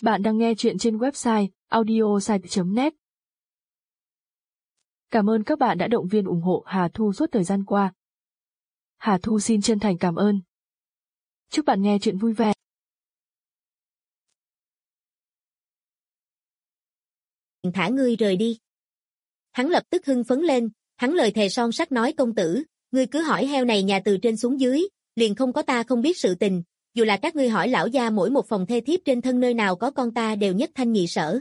Bạn đang nghe chuyện trên website audiosite.net. Cảm ơn các bạn đã động viên ủng hộ Hà Thu suốt thời gian qua. Hà Thu xin chân thành cảm ơn. Chúc bạn nghe chuyện vui vẻ. Thả ngươi rời đi. Hắn lập tức hưng phấn lên, hắn lời thề son sắt nói: công tử, ngươi cứ hỏi heo này nhà từ trên xuống dưới, liền không có ta không biết sự tình, dù là các ngươi hỏi lão gia mỗi một phòng thê thiếp trên thân nơi nào có con ta đều nhất thanh nhị sở.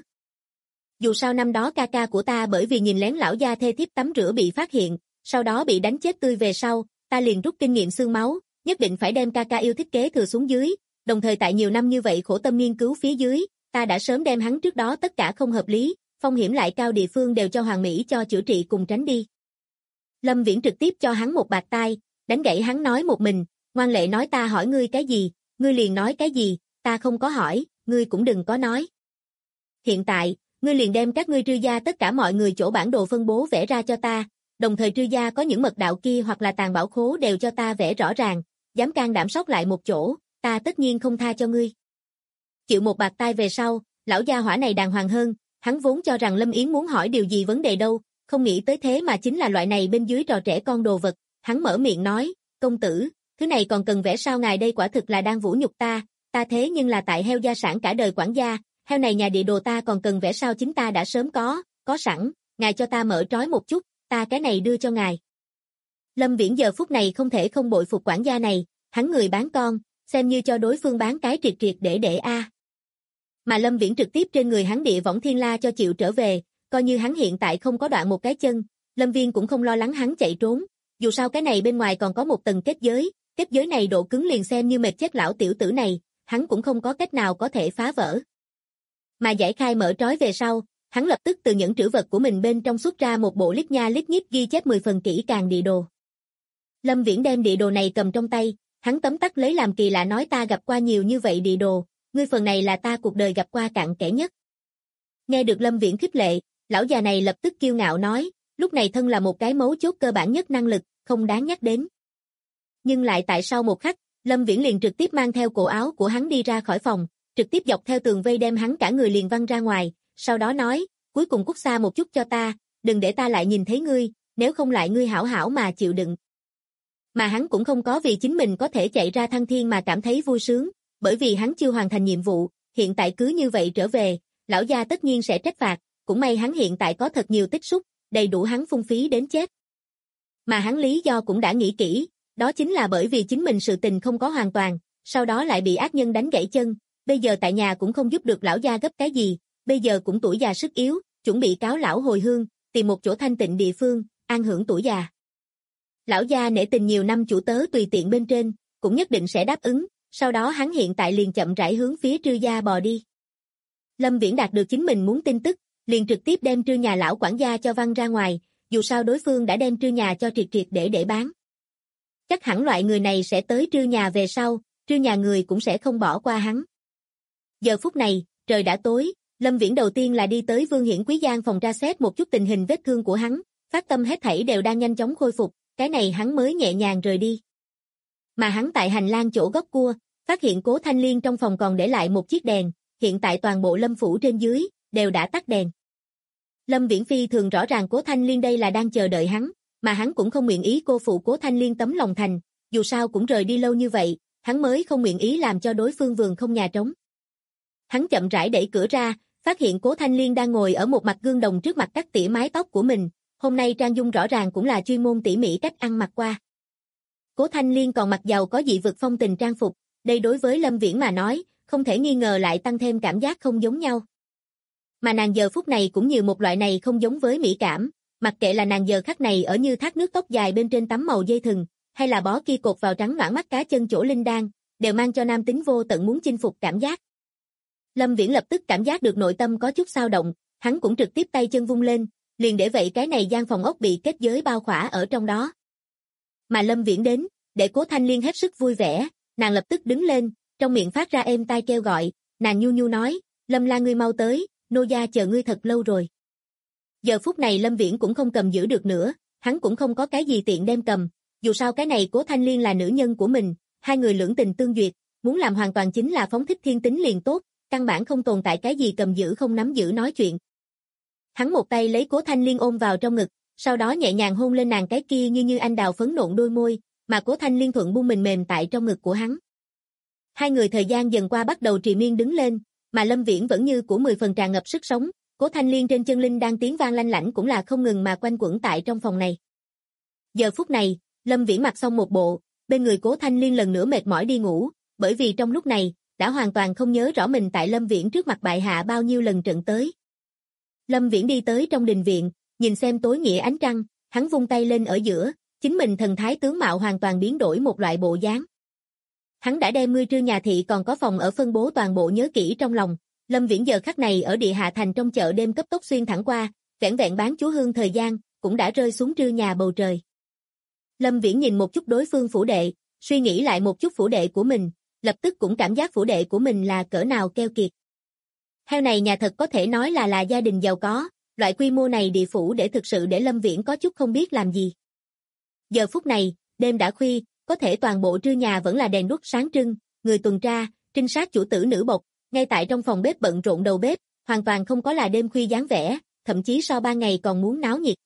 Dù sao năm đó ca ca của ta bởi vì nhìn lén lão gia thê thiếp tắm rửa bị phát hiện, sau đó bị đánh chết tươi về sau, ta liền rút kinh nghiệm xương máu, nhất định phải đem ca ca yêu thích kế thừa xuống dưới, đồng thời tại nhiều năm như vậy khổ tâm nghiên cứu phía dưới, ta đã sớm đem hắn trước đó tất cả không hợp lý, phong hiểm lại cao địa phương đều cho Hoàng Mỹ cho chữa trị cùng tránh đi. Lâm Viễn trực tiếp cho hắn một bạt tai, đánh gãy hắn nói một mình, ngoan lệ nói: ta hỏi ngươi cái gì, ngươi liền nói cái gì, ta không có hỏi, ngươi cũng đừng có nói. Hiện tại, ngươi liền đem các ngươi Trư gia tất cả mọi người chỗ bản đồ phân bố vẽ ra cho ta, đồng thời Trư gia có những mật đạo kia hoặc là tàng bảo khố đều cho ta vẽ rõ ràng, dám can đảm sót lại một chỗ, ta tất nhiên không tha cho ngươi. Chịu một bạt tai về sau, lão gia hỏa này đàng hoàng hơn, hắn vốn cho rằng Lâm Yến muốn hỏi điều gì vấn đề đâu, không nghĩ tới thế mà chính là loại này bên dưới trò trẻ con đồ vật, hắn mở miệng nói: công tử, thứ này còn cần vẽ sao? Ngài đây quả thực là đang vũ nhục ta thế nhưng là tại heo gia sản cả đời quản gia, heo này nhà địa đồ ta còn cần vẽ sao? Chính ta đã sớm có sẵn, ngài cho ta mở trói một chút, ta cái này đưa cho ngài. Lâm Viễn giờ phút này không thể không bội phục quản gia này, hắn người bán con, xem như cho đối phương bán cái triệt triệt để a. Mà Lâm Viễn trực tiếp trên người hắn địa võng thiên la cho chịu trở về, coi như hắn hiện tại không có đoạn một cái chân, Lâm Viên cũng không lo lắng hắn chạy trốn, dù sao cái này bên ngoài còn có một tầng kết giới này độ cứng liền xem như mệt chết lão tiểu tử này, hắn cũng không có cách nào có thể phá vỡ. Mà giải khai mở trói về sau, hắn lập tức từ những trữ vật của mình bên trong xuất ra một bộ lít nha lít nhít ghi chép 10 phần kỹ càng địa đồ. Lâm Viễn đem địa đồ này cầm trong tay, hắn tấm tắc lấy làm kỳ lạ nói: ta gặp qua nhiều như vậy địa đồ, ngươi phần này là ta cuộc đời gặp qua cặn kẽ nhất. Nghe được Lâm Viễn khích lệ, lão già này lập tức kiêu ngạo nói: lúc này thân là một cái mấu chốt cơ bản nhất năng lực, không đáng nhắc đến. Nhưng lại tại sau một khắc, Lâm Viễn liền trực tiếp mang theo cổ áo của hắn đi ra khỏi phòng, trực tiếp dọc theo tường vây đem hắn cả người liền văng ra ngoài, sau đó nói: cuối cùng cút xa một chút cho ta, đừng để ta lại nhìn thấy ngươi, nếu không lại ngươi hảo hảo mà chịu đựng. Mà hắn cũng không có vì chính mình có thể chạy ra thăng thiên mà cảm thấy vui sướng, bởi vì hắn chưa hoàn thành nhiệm vụ, hiện tại cứ như vậy trở về, lão gia tất nhiên sẽ trách phạt, cũng may hắn hiện tại có thật nhiều tích xúc, đầy đủ hắn phung phí đến chết. Mà hắn lý do cũng đã nghĩ kỹ, đó chính là bởi vì chính mình sự tình không có hoàn toàn, sau đó lại bị ác nhân đánh gãy chân, bây giờ tại nhà cũng không giúp được lão gia gấp cái gì, bây giờ cũng tuổi già sức yếu, chuẩn bị cáo lão hồi hương, tìm một chỗ thanh tịnh địa phương, an hưởng tuổi già. Lão gia nể tình nhiều năm chủ tớ tùy tiện bên trên, cũng nhất định sẽ đáp ứng, sau đó hắn hiện tại liền chậm rãi hướng phía Trư gia bò đi. Lâm Viễn đạt được chính mình muốn tin tức, liền trực tiếp đem Trư nhà lão quản gia cho văng ra ngoài, dù sao đối phương đã đem Trư nhà cho triệt triệt để bán. Chắc hẳn loại người này sẽ tới Trư nhà về sau, Trư nhà người cũng sẽ không bỏ qua hắn. Giờ phút này, trời đã tối, Lâm Viễn đầu tiên là đi tới Vương Hiển Quý gian phòng tra xét một chút tình hình vết thương của hắn, phát tâm hết thảy đều đang nhanh chóng khôi phục, cái này hắn mới nhẹ nhàng rời đi. Mà hắn tại hành lang chỗ góc cua, phát hiện Cố Thanh Liên trong phòng còn để lại một chiếc đèn, hiện tại toàn bộ Lâm phủ trên dưới đều đã tắt đèn. Lâm Viễn phi thường rõ ràng Cố Thanh Liên đây là đang chờ đợi hắn, mà hắn cũng không nguyện ý cô phụ Cố Thanh Liên tấm lòng thành, dù sao cũng rời đi lâu như vậy, hắn mới không nguyện ý làm cho đối phương vườn không nhà trống. Hắn chậm rãi đẩy cửa ra, phát hiện Cố Thanh Liên đang ngồi ở một mặt gương đồng trước mặt cắt tỉa mái tóc của mình, hôm nay trang dung rõ ràng cũng là chuyên môn tỉ mỉ cách ăn mặc qua. Cố Thanh Liên còn mặc giàu có dị vực phong tình trang phục, đây đối với Lâm Viễn mà nói, không thể nghi ngờ lại tăng thêm cảm giác không giống nhau. Mà nàng giờ phút này cũng như một loại này không giống với mỹ cảm, mặc kệ là nàng giờ khắc này ở như thác nước tóc dài bên trên tấm màu dây thừng, hay là bó kia cột vào trắng noãn mắt cá chân chỗ linh đan, đều mang cho nam tính vô tận muốn chinh phục cảm giác. Lâm Viễn lập tức cảm giác được nội tâm có chút xao động, hắn cũng trực tiếp tay chân vung lên, liền để vậy cái này gian phòng ốc bị kết giới bao khỏa ở trong đó. Mà Lâm Viễn đến, để Cố Thanh Liên hết sức vui vẻ, nàng lập tức đứng lên, trong miệng phát ra êm tai kêu gọi, nàng nhu nhu nói: Lâm la ngươi mau tới, nô gia chờ ngươi thật lâu rồi. Giờ phút này Lâm Viễn cũng không cầm giữ được nữa, hắn cũng không có cái gì tiện đem cầm, dù sao cái này Cố Thanh Liên là nữ nhân của mình, hai người lưỡng tình tương duyệt, muốn làm hoàn toàn chính là phóng thích thiên tính liền tốt, căn bản không tồn tại cái gì cầm giữ không nắm giữ nói chuyện. Hắn một tay lấy Cố Thanh Liên ôm vào trong ngực, sau đó nhẹ nhàng hôn lên nàng cái kia như anh đào phấn nộn đôi môi, mà Cố Thanh Liên thuận buông mình mềm tại trong ngực của hắn. Hai người thời gian dần qua bắt đầu trì miên đứng lên, mà Lâm Viễn vẫn như của 10 phần tràn ngập sức sống, Cố Thanh Liên trên chân linh đang tiếng vang lanh lảnh cũng là không ngừng mà quanh quẩn tại trong phòng này. Giờ phút này, Lâm Viễn mặc xong một bộ, bên người Cố Thanh Liên lần nữa mệt mỏi đi ngủ, bởi vì trong lúc này, đã hoàn toàn không nhớ rõ mình tại Lâm Viễn trước mặt bại hạ bao nhiêu lần trận tới. Lâm Viễn đi tới trong đình viện, nhìn xem tối nghĩa ánh trăng, hắn vung tay lên ở giữa, chính mình thần thái tướng mạo hoàn toàn biến đổi một loại bộ dáng. Hắn đã đem Ngươi Trư nhà thị còn có phòng ở phân bố toàn bộ nhớ kỹ trong lòng. Lâm Viễn giờ khắc này ở địa hạ thành trong chợ đêm cấp tốc xuyên thẳng qua, vẻn vẹn bán chúa hương thời gian, cũng đã rơi xuống Trư nhà bầu trời. Lâm Viễn nhìn một chút đối phương phủ đệ, suy nghĩ lại một chút phủ đệ của mình, lập tức cũng cảm giác phủ đệ của mình là cỡ nào keo kiệt. Heo này nhà thật có thể nói là gia đình giàu có, loại quy mô này địa phủ để thực sự để Lâm Viễn có chút không biết làm gì. Giờ phút này, đêm đã khuya, có thể toàn bộ Trư nhà vẫn là đèn đuốc sáng trưng, người tuần tra, trinh sát chủ tử nữ bộc, ngay tại trong phòng bếp bận rộn đầu bếp, hoàn toàn không có là đêm khuya dáng vẻ, thậm chí so ban ngày còn muốn náo nhiệt.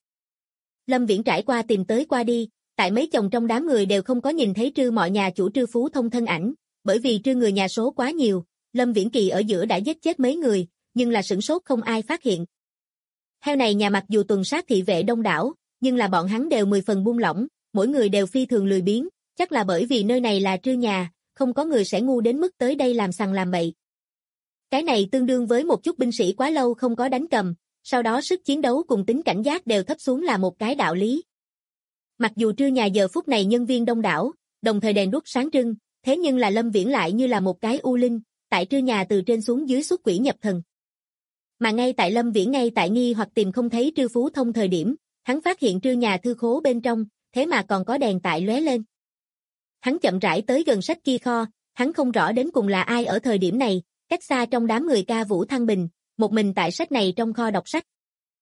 Lâm Viễn trải qua tìm tới qua đi, tại mấy chồng trong đám người đều không có nhìn thấy Trư mọi nhà chủ Trư Phú Thông thân ảnh, bởi vì Trư người nhà số quá nhiều, Lâm Viễn kỳ ở giữa đã giết chết mấy người, nhưng là sửng sốt không ai phát hiện. Heo này nhà mặc dù tuần sát thị vệ đông đảo, nhưng là bọn hắn đều 10 phần buông lỏng, mỗi người đều phi thường lười biếng, chắc là bởi vì nơi này là Trư nhà, không có người sẽ ngu đến mức tới đây làm sằng làm bậy. Cái này tương đương với một chút binh sĩ quá lâu không có đánh cầm, sau đó sức chiến đấu cùng tính cảnh giác đều thấp xuống là một cái đạo lý. Mặc dù Trư nhà giờ phút này nhân viên đông đảo, đồng thời đèn đuốc sáng trưng, thế nhưng là Lâm Viễn lại như là một cái u linh, tại Trư nhà từ trên xuống dưới xuất quỷ nhập thần. Mà ngay tại Lâm Viễn ngay tại nghi hoặc tìm không thấy Trư Phú Thông thời điểm, hắn phát hiện Trư nhà thư khố bên trong, thế mà còn có đèn tại lóe lên. Hắn chậm rãi tới gần sách kia kho, hắn không rõ đến cùng là ai ở thời điểm này, cách xa trong đám người ca vũ thăng bình, một mình tại sách này trong kho đọc sách.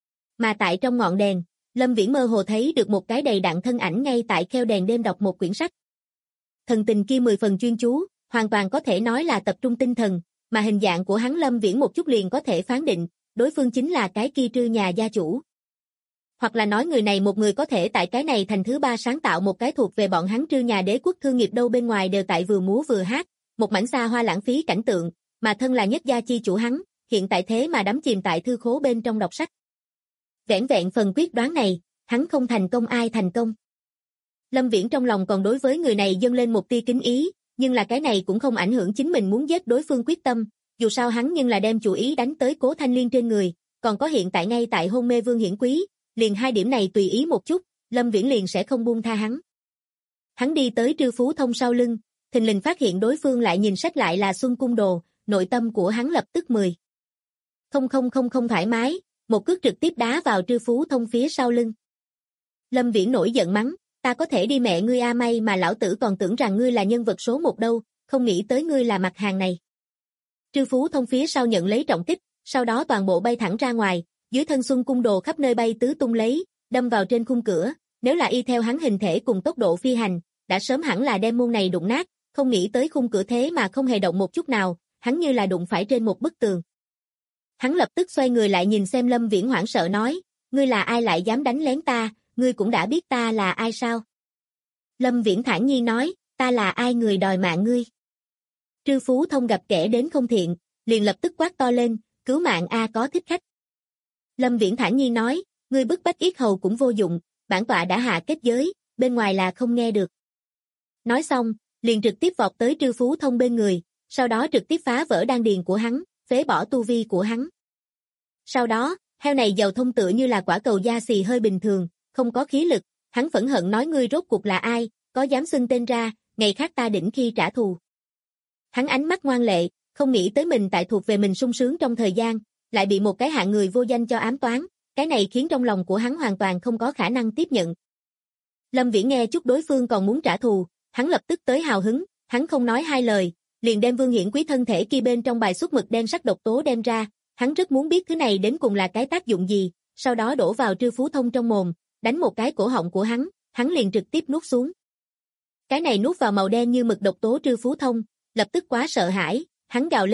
Mà tại trong ngọn đèn, Lâm Viễn mơ hồ thấy được một cái đầy đặn thân ảnh ngay tại kheo đèn đêm đọc một quyển sách. Thần tình kia 10 phần chuyên chú, hoàn toàn có thể nói là tập trung tinh thần, mà hình dạng của hắn Lâm Viễn một chút liền có thể phán định, đối phương chính là cái kia Trư nhà gia chủ. Hoặc là nói người này một người có thể tại cái này thành thứ 3 sáng tạo một cái thuộc về bọn hắn Trư nhà đế quốc thương nghiệp đâu bên ngoài đều tại vừa múa vừa hát, một mảnh xa hoa lãng phí cảnh tượng, mà thân là nhất gia chi chủ hắn, hiện tại thế mà đắm chìm tại thư khố bên trong đọc sách. Vẻn vẹn phần quyết đoán này, hắn không thành công ai thành công. Lâm Viễn trong lòng còn đối với người này dâng lên một tia kính ý, nhưng là cái này cũng không ảnh hưởng chính mình muốn giết đối phương quyết tâm, dù sao hắn nhưng là đem chủ ý đánh tới Cố Thanh Liên trên người, còn có hiện tại ngay tại hôn mê Vương Hiển Quý, liền hai điểm này tùy ý một chút, Lâm Viễn liền sẽ không buông tha hắn. Hắn đi tới Trư Phú Thông sau lưng, thình lình phát hiện đối phương lại nhìn sách lại là Xuân Cung Đồ, nội tâm của hắn lập tức 10. Không thoải mái, một cước trực tiếp đá vào Trư Phú Thông phía sau lưng. Lâm Viễn nổi giận mắng, ta có thể đi mẹ ngươi a may mà lão tử còn tưởng rằng ngươi là nhân vật số 1 đâu, không nghĩ tới ngươi là mặt hàng này. Trư Phú Thông phía sau nhận lấy trọng kích, sau đó toàn bộ bay thẳng ra ngoài, dưới thân Xuân Cung Đồ khắp nơi bay tứ tung lấy, đâm vào trên khung cửa, nếu là y theo hắn hình thể cùng tốc độ phi hành, đã sớm hẳn là đem môn này đụng nát, không nghĩ tới khung cửa thế mà không hề động một chút nào, hắn như là đụng phải trên một bức tường. Hắn lập tức xoay người lại nhìn xem Lâm Viễn hoảng sợ nói, ngươi là ai lại dám đánh lén ta, ngươi cũng đã biết ta là ai sao? Lâm Viễn thản nhiên nói, ta là ai người đòi mạng ngươi? Trư Phú Thông gặp kẻ đến không thiện, liền lập tức quát to lên, cứu mạng a có thích khách. Lâm Viễn thản nhiên nói, ngươi bức bách yết hầu cũng vô dụng, bản tọa đã hạ kết giới, bên ngoài là không nghe được. Nói xong, liền trực tiếp vọt tới Trư Phú Thông bên người, sau đó trực tiếp phá vỡ đan điền của hắn, phế bỏ tu vi của hắn. Sau đó, heo này giàu thông tựa như là quả cầu da xì hơi bình thường, không có khí lực, hắn phẫn hận nói ngươi rốt cuộc là ai, có dám xưng tên ra, ngày khác ta đỉnh khi trả thù. Hắn ánh mắt ngoan lệ, không nghĩ tới mình tại thuộc về mình sung sướng trong thời gian, lại bị một cái hạng người vô danh cho ám toán, cái này khiến trong lòng của hắn hoàn toàn không có khả năng tiếp nhận. Lâm Viễn nghe chút đối phương còn muốn trả thù, hắn lập tức tới hào hứng, hắn không nói hai lời, liền đem Vương Hiển Quý thân thể kia bên trong bài xuất mực đen sắc độc tố đem ra, hắn rất muốn biết thứ này đến cùng là cái tác dụng gì, sau đó đổ vào Trư Phú Thông trong mồm, đánh một cái cổ họng của hắn liền trực tiếp nuốt xuống. Cái này nuốt vào màu đen như mực độc tố Trư Phú Thông, lập tức quá sợ hãi, hắn gào lên,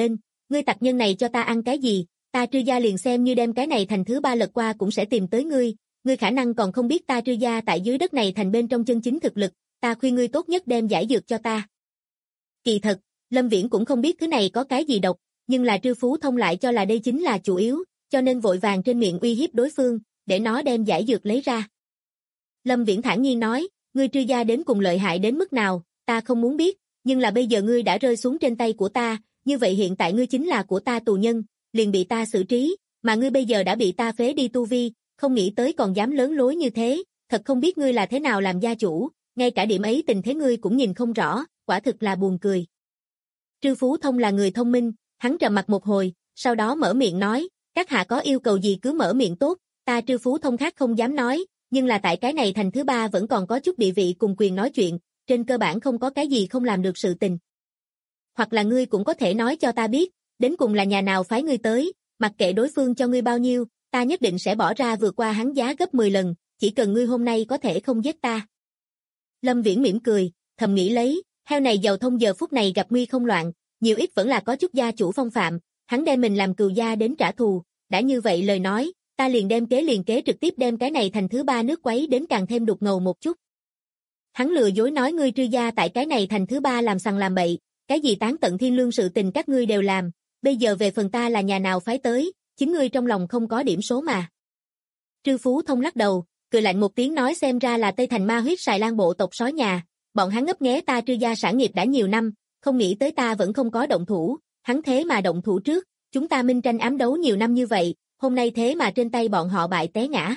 Ngươi tặc nhân này cho ta ăn cái gì, ta Trư gia liền xem như đem cái này thành thứ 3 lật qua cũng sẽ tìm tới ngươi khả năng còn không biết ta Trư gia tại dưới đất này thành bên trong chân chính thực lực, ta khuyên ngươi tốt nhất đem giải dược cho ta. Kỳ thật, Lâm Viễn cũng không biết thứ này có cái gì độc, nhưng là Trư Phú Thông lại cho là đây chính là chủ yếu, cho nên vội vàng trên miệng uy hiếp đối phương, để nó đem giải dược lấy ra. Lâm Viễn thản nhiên nói, ngươi Trư gia đến cùng lợi hại đến mức nào, ta không muốn biết, nhưng là bây giờ ngươi đã rơi xuống trên tay của ta, như vậy hiện tại ngươi chính là của ta tù nhân, liền bị ta xử trí, mà ngươi bây giờ đã bị ta phế đi tu vi, không nghĩ tới còn dám lớn lối như thế, thật không biết ngươi là thế nào làm gia chủ, ngay cả điểm ấy tình thế ngươi cũng nhìn không rõ, quả thực là buồn cười. Trư Phú Thông là người thông minh, hắn trầm mặt một hồi, sau đó mở miệng nói, các hạ có yêu cầu gì cứ mở miệng tốt, ta Trư Phú Thông khác không dám nói, nhưng là tại cái này thành thứ 3 vẫn còn có chút địa vị cùng quyền nói chuyện, trên cơ bản không có cái gì không làm được sự tình. Hoặc là ngươi cũng có thể nói cho ta biết, đến cùng là nhà nào phái ngươi tới, mặc kệ đối phương cho ngươi bao nhiêu, ta nhất định sẽ bỏ ra vượt qua hắn giá gấp 10 lần, chỉ cần ngươi hôm nay có thể không giết ta. Lâm Viễn mỉm cười, thầm nghĩ lấy, heo này giàu thông giờ phút này gặp nguy không loạn, nhiều ít vẫn là có chút gia chủ phong phạm, hắn đem mình làm cừu gia đến trả thù, đã như vậy lời nói, ta liền đem kế trực tiếp đem cái này thành thứ 3 nước quấy đến càng thêm đục ngầu một chút. Hắn lừa dối nói ngươi Trư gia tại cái này thành thứ 3 làm sằng làm bậy, cái gì tán tận thiên lương sự tình các ngươi đều làm, bây giờ về phần ta là nhà nào phái tới, chính ngươi trong lòng không có điểm số mà. Trư Phú Thông lắc đầu, cười lạnh một tiếng nói xem ra là Tây Thành ma huyết xài lan bộ tộc sói nhà, bọn hắn ngấp nghé ta Trư gia sản nghiệp đã nhiều năm, không nghĩ tới ta vẫn không có động thủ, hắn thế mà động thủ trước, chúng ta minh tranh ám đấu nhiều năm như vậy, hôm nay thế mà trên tay bọn họ bại té ngã.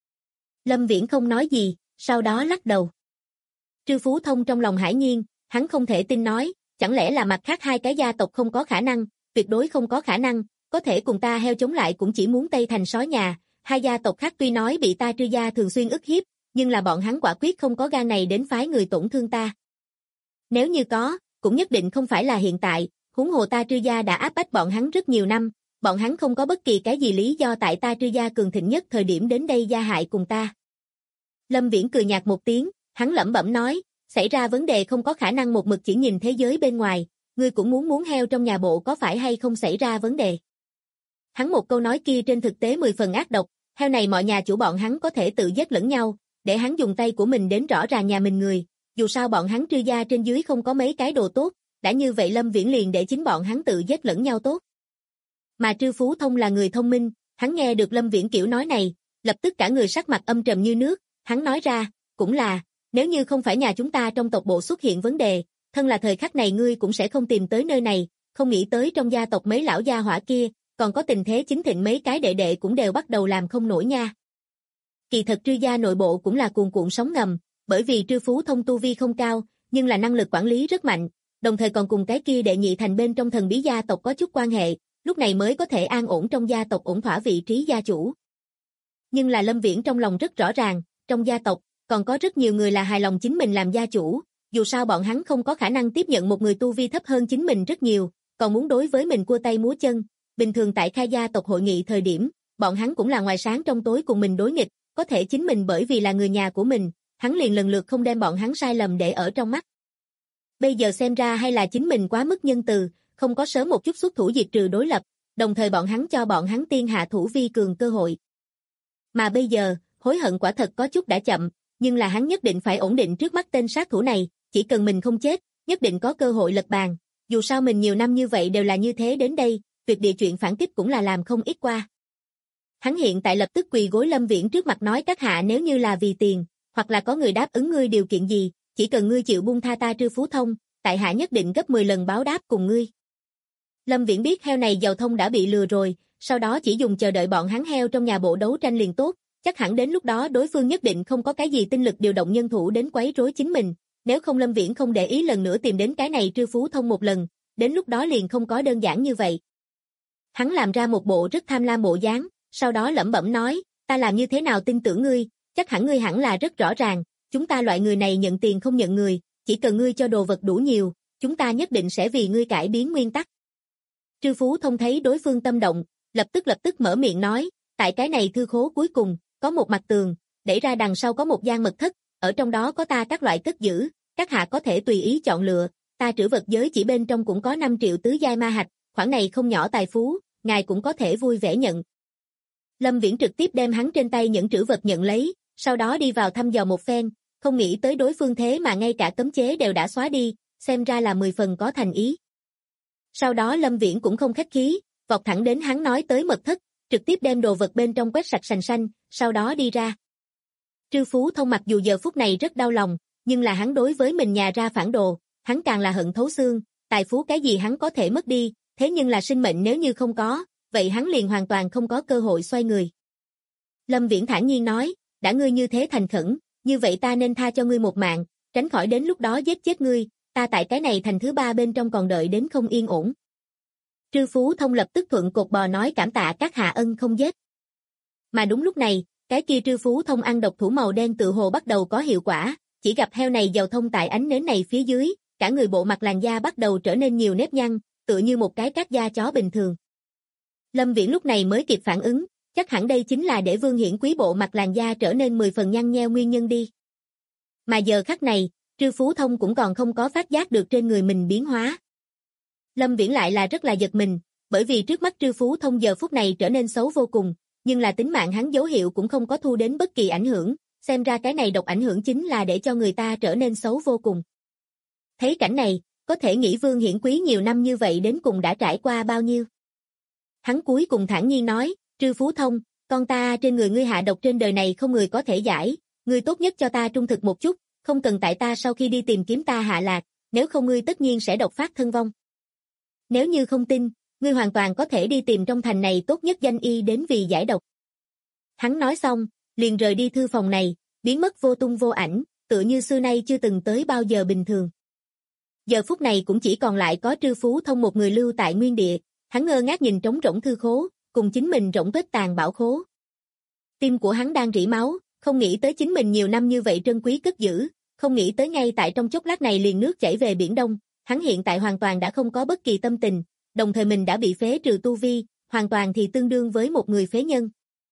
Lâm Viễn không nói gì, sau đó lắc đầu. Trư Phú Thông trong lòng hãi nhiên, hắn không thể tin nói, chẳng lẽ là mặt khác hai cái gia tộc không có khả năng, tuyệt đối không có khả năng, có thể cùng ta heo chống lại cũng chỉ muốn Tây Thành sói nhà, hai gia tộc khác tuy nói bị ta Trư gia thường xuyên ức hiếp, nhưng là bọn hắn quả quyết không có gan này đến phái người tổn thương ta. Nếu như có, cũng nhất định không phải là hiện tại, huống hồ ta Trư gia đã áp bách bọn hắn rất nhiều năm, bọn hắn không có bất kỳ cái gì lý do tại ta Trư gia cường thịnh nhất thời điểm đến đây gia hại cùng ta. Lâm Viễn cười nhạt một tiếng, hắn lẩm bẩm nói, xảy ra vấn đề không có khả năng một mực chỉ nhìn thế giới bên ngoài, ngươi cũng muốn heo trong nhà bộ có phải hay không xảy ra vấn đề. Hắn một câu nói kia trên thực tế 10 phần ác độc, heo này mọi nhà chủ bọn hắn có thể tự giết lẫn nhau, để hắn dùng tay của mình đến rõ ràng nhà mình người, dù sao bọn hắn Trư gia trên dưới không có mấy cái đồ tốt, đã như vậy Lâm Viễn liền để chính bọn hắn tự giết lẫn nhau tốt. Mà Trư Phú Thông là người thông minh, hắn nghe được Lâm Viễn kiểu nói này, lập tức cả người sắc mặt âm trầm như nước, hắn nói ra, cũng là, nếu như không phải nhà chúng ta trong tộc bộ xuất hiện vấn đề, thân là thời khắc này ngươi cũng sẽ không tìm tới nơi này, không nghĩ tới trong gia tộc mấy lão gia hỏa kia, còn có tình thế chính thịnh mấy cái đệ đệ cũng đều bắt đầu làm không nổi nha. Kỳ thật Trư gia nội bộ cũng là cuồn cuộn sóng ngầm, bởi vì Trư Phú Thông tu vi không cao, nhưng là năng lực quản lý rất mạnh, đồng thời còn cùng cái kia đệ nhị thành bên trong thần bí gia tộc có chút quan hệ, lúc này mới có thể an ổn trong gia tộc ổn thỏa vị trí gia chủ. Nhưng là Lâm Viễn trong lòng rất rõ ràng, trong gia tộc, còn có rất nhiều người là hài lòng chính mình làm gia chủ, dù sao bọn hắn không có khả năng tiếp nhận một người tu vi thấp hơn chính mình rất nhiều, còn muốn đối với mình cua tay múa chân, bình thường tại khai gia tộc hội nghị thời điểm, bọn hắn cũng là ngoài sáng trong tối cùng mình đối nghịch, có thể chính mình bởi vì là người nhà của mình, hắn liền lần lượt không đem bọn hắn sai lầm để ở trong mắt. Bây giờ xem ra hay là chính mình quá mức nhân từ, không có sớm một chút xuất thủ diệt trừ đối lập, đồng thời bọn hắn cho bọn hắn tiên hạ thủ vi cường cơ hội. Mà bây giờ, hối hận quả thật có chút đã chậm, nhưng là hắn nhất định phải ổn định trước mắt tên sát thủ này, chỉ cần mình không chết, nhất định có cơ hội lật bàn, dù sao mình nhiều năm như vậy đều là như thế đến đây, tuyệt địa chuyện phản kích cũng là làm không ít qua. Hắn hiện tại lập tức quỳ gối Lâm Viễn trước mặt nói các hạ nếu như là vì tiền, hoặc là có người đáp ứng ngươi điều kiện gì, chỉ cần ngươi chịu buông tha ta Trư Phú Thông, tại hạ nhất định gấp 10 lần báo đáp cùng ngươi. Lâm Viễn biết heo này giàu thông đã bị lừa rồi, sau đó chỉ dùng chờ đợi bọn hắn heo trong nhà bộ đấu tranh liền tốt, chắc hẳn đến lúc đó đối phương nhất định không có cái gì tinh lực điều động nhân thủ đến quấy rối chính mình, nếu không Lâm Viễn không để ý lần nữa tìm đến cái này Trư Phú Thông một lần, đến lúc đó liền không có đơn giản như vậy. Hắn làm ra một bộ rất tham lam bộ dáng, sau đó lẩm bẩm nói, ta làm như thế nào tin tưởng ngươi, chắc hẳn ngươi hẳn là rất rõ ràng, chúng ta loại người này nhận tiền không nhận người, chỉ cần ngươi cho đồ vật đủ nhiều, chúng ta nhất định sẽ vì ngươi cải biến nguyên tắc. Trư Phú Thông thấy đối phương tâm động, lập tức mở miệng nói, tại cái này thư khố cuối cùng, có một mặt tường, để ra đằng sau có một gian mật thất, ở trong đó có ta các loại cất giữ, các hạ có thể tùy ý chọn lựa, ta trữ vật giới chỉ bên trong cũng có 5 triệu tứ giai ma hạch, khoản này không nhỏ tài phú, ngài cũng có thể vui vẻ nhận. Lâm Viễn trực tiếp đem hắn trên tay những trữ vật nhận lấy, sau đó đi vào thăm dò một phen, không nghĩ tới đối phương thế mà ngay cả cấm chế đều đã xóa đi, xem ra là 10 phần có thành ý. Sau đó Lâm Viễn cũng không khách khí, vọt thẳng đến hắn nói tới mật thất, trực tiếp đem đồ vật bên trong quét sạch sành xanh, sau đó đi ra. Trư Phú Thông mặc dù giờ phút này rất đau lòng, nhưng là hắn đối với mình nhà ra phản đồ, hắn càng là hận thấu xương, tài phú cái gì hắn có thể mất đi, thế nhưng là sinh mệnh nếu như không có, vậy hắn liền hoàn toàn không có cơ hội xoay người. Lâm Viễn thản nhiên nói, đã ngươi như thế thành khẩn, như vậy ta nên tha cho ngươi một mạng, tránh khỏi đến lúc đó giết chết ngươi, ta tại cái này thành thứ ba bên trong còn đợi đến không yên ổn. Trư Phú Thông lập tức thuận cột bò nói cảm tạ các hạ ân không giết. Mà đúng lúc này, cái kia Trư Phú Thông ăn độc thủ màu đen tự hồ bắt đầu có hiệu quả, chỉ gặp heo này dầu thông tại ánh nến này phía dưới, cả người bộ mặt làn da bắt đầu trở nên nhiều nếp nhăn, tựa như một cái cát da chó bình thường. Lâm Viễn lúc này mới kịp phản ứng, chắc hẳn đây chính là để Vương Hiển Quý bộ mặt làn da trở nên 10 phần nhăn nheo nguyên nhân đi. Mà giờ khắc này, Trư Phú Thông cũng còn không có phát giác được trên người mình biến hóa. Lâm Viễn lại là rất là giật mình, bởi vì trước mắt Trư Phú Thông giờ phút này trở nên xấu vô cùng, nhưng là tính mạng hắn dấu hiệu cũng không có thu đến bất kỳ ảnh hưởng, xem ra cái này độc ảnh hưởng chính là để cho người ta trở nên xấu vô cùng. Thấy cảnh này, có thể nghĩ Vương Hiển Quý nhiều năm như vậy đến cùng đã trải qua bao nhiêu. Hắn cuối cùng thản nhiên nói, Trư Phú Thông, con ta trên người ngươi hạ độc trên đời này không người có thể giải, ngươi tốt nhất cho ta trung thực một chút, không cần tại ta sau khi đi tìm kiếm ta hạ lạc, nếu không ngươi tất nhiên sẽ độc phát thân vong. Nếu như không tin, ngươi hoàn toàn có thể đi tìm trong thành này tốt nhất danh y đến vì giải độc. Hắn nói xong, liền rời đi thư phòng này, biến mất vô tung vô ảnh, tựa như xưa nay chưa từng tới bao giờ bình thường. Giờ phút này cũng chỉ còn lại có Trư Phú Thông một người lưu tại nguyên địa, hắn ngơ ngác nhìn trống rỗng thư khố, cùng chính mình rỗng tuếch tàn bảo khố. Tim của hắn đang rỉ máu, không nghĩ tới chính mình nhiều năm như vậy trân quý cất giữ, không nghĩ tới ngay tại trong chốc lát này liền nước chảy về biển đông, hắn hiện tại hoàn toàn đã không có bất kỳ tâm tình, đồng thời mình đã bị phế trừ tu vi, hoàn toàn thì tương đương với một người phế nhân.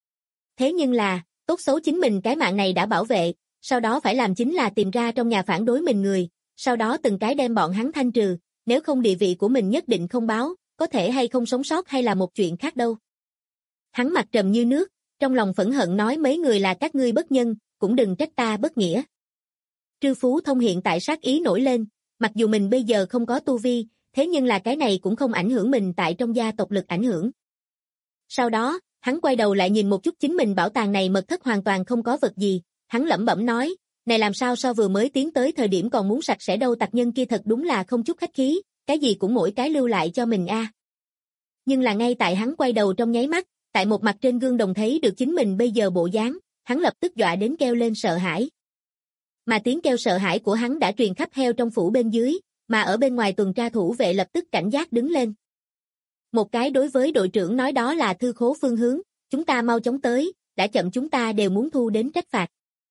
Thế nhưng là, tốt xấu chính mình cái mạng này đã bảo vệ, sau đó phải làm chính là tìm ra trong nhà phản đối mình người, sau đó từng cái đem bọn hắn thanh trừ, nếu không địa vị của mình nhất định không báo, có thể hay không sống sót hay là một chuyện khác đâu. Hắn mặt trầm như nước, trong lòng phẫn hận nói mấy người là các ngươi bất nhân, cũng đừng trách ta bất nghĩa. Trư Phú Thông hiện tại sát ý nổi lên, mặc dù mình bây giờ không có tu vi, thế nhưng là cái này cũng không ảnh hưởng mình tại trong gia tộc lực ảnh hưởng. Sau đó, hắn quay đầu lại nhìn một chút chính mình bảo tàng này mật thất hoàn toàn không có vật gì, hắn lẩm bẩm nói, này làm sao so vừa mới tiến tới thời điểm còn muốn sạch sẽ đâu, tặc nhân kia thật đúng là không chút khách khí, cái gì cũng mỗi cái lưu lại cho mình a. Nhưng là ngay tại hắn quay đầu trong nháy mắt, tại một mặt trên gương đồng thấy được chính mình bây giờ bộ dáng, hắn lập tức dọa đến kêu lên sợ hãi. Mà tiếng kêu sợ hãi của hắn đã truyền khắp heo trong phủ bên dưới, mà ở bên ngoài tuần tra thủ vệ lập tức cảnh giác đứng lên. Một cái đối với đội trưởng nói đó là thư khố phương hướng, chúng ta mau chóng tới, đã chậm chúng ta đều muốn thu đến trách phạt.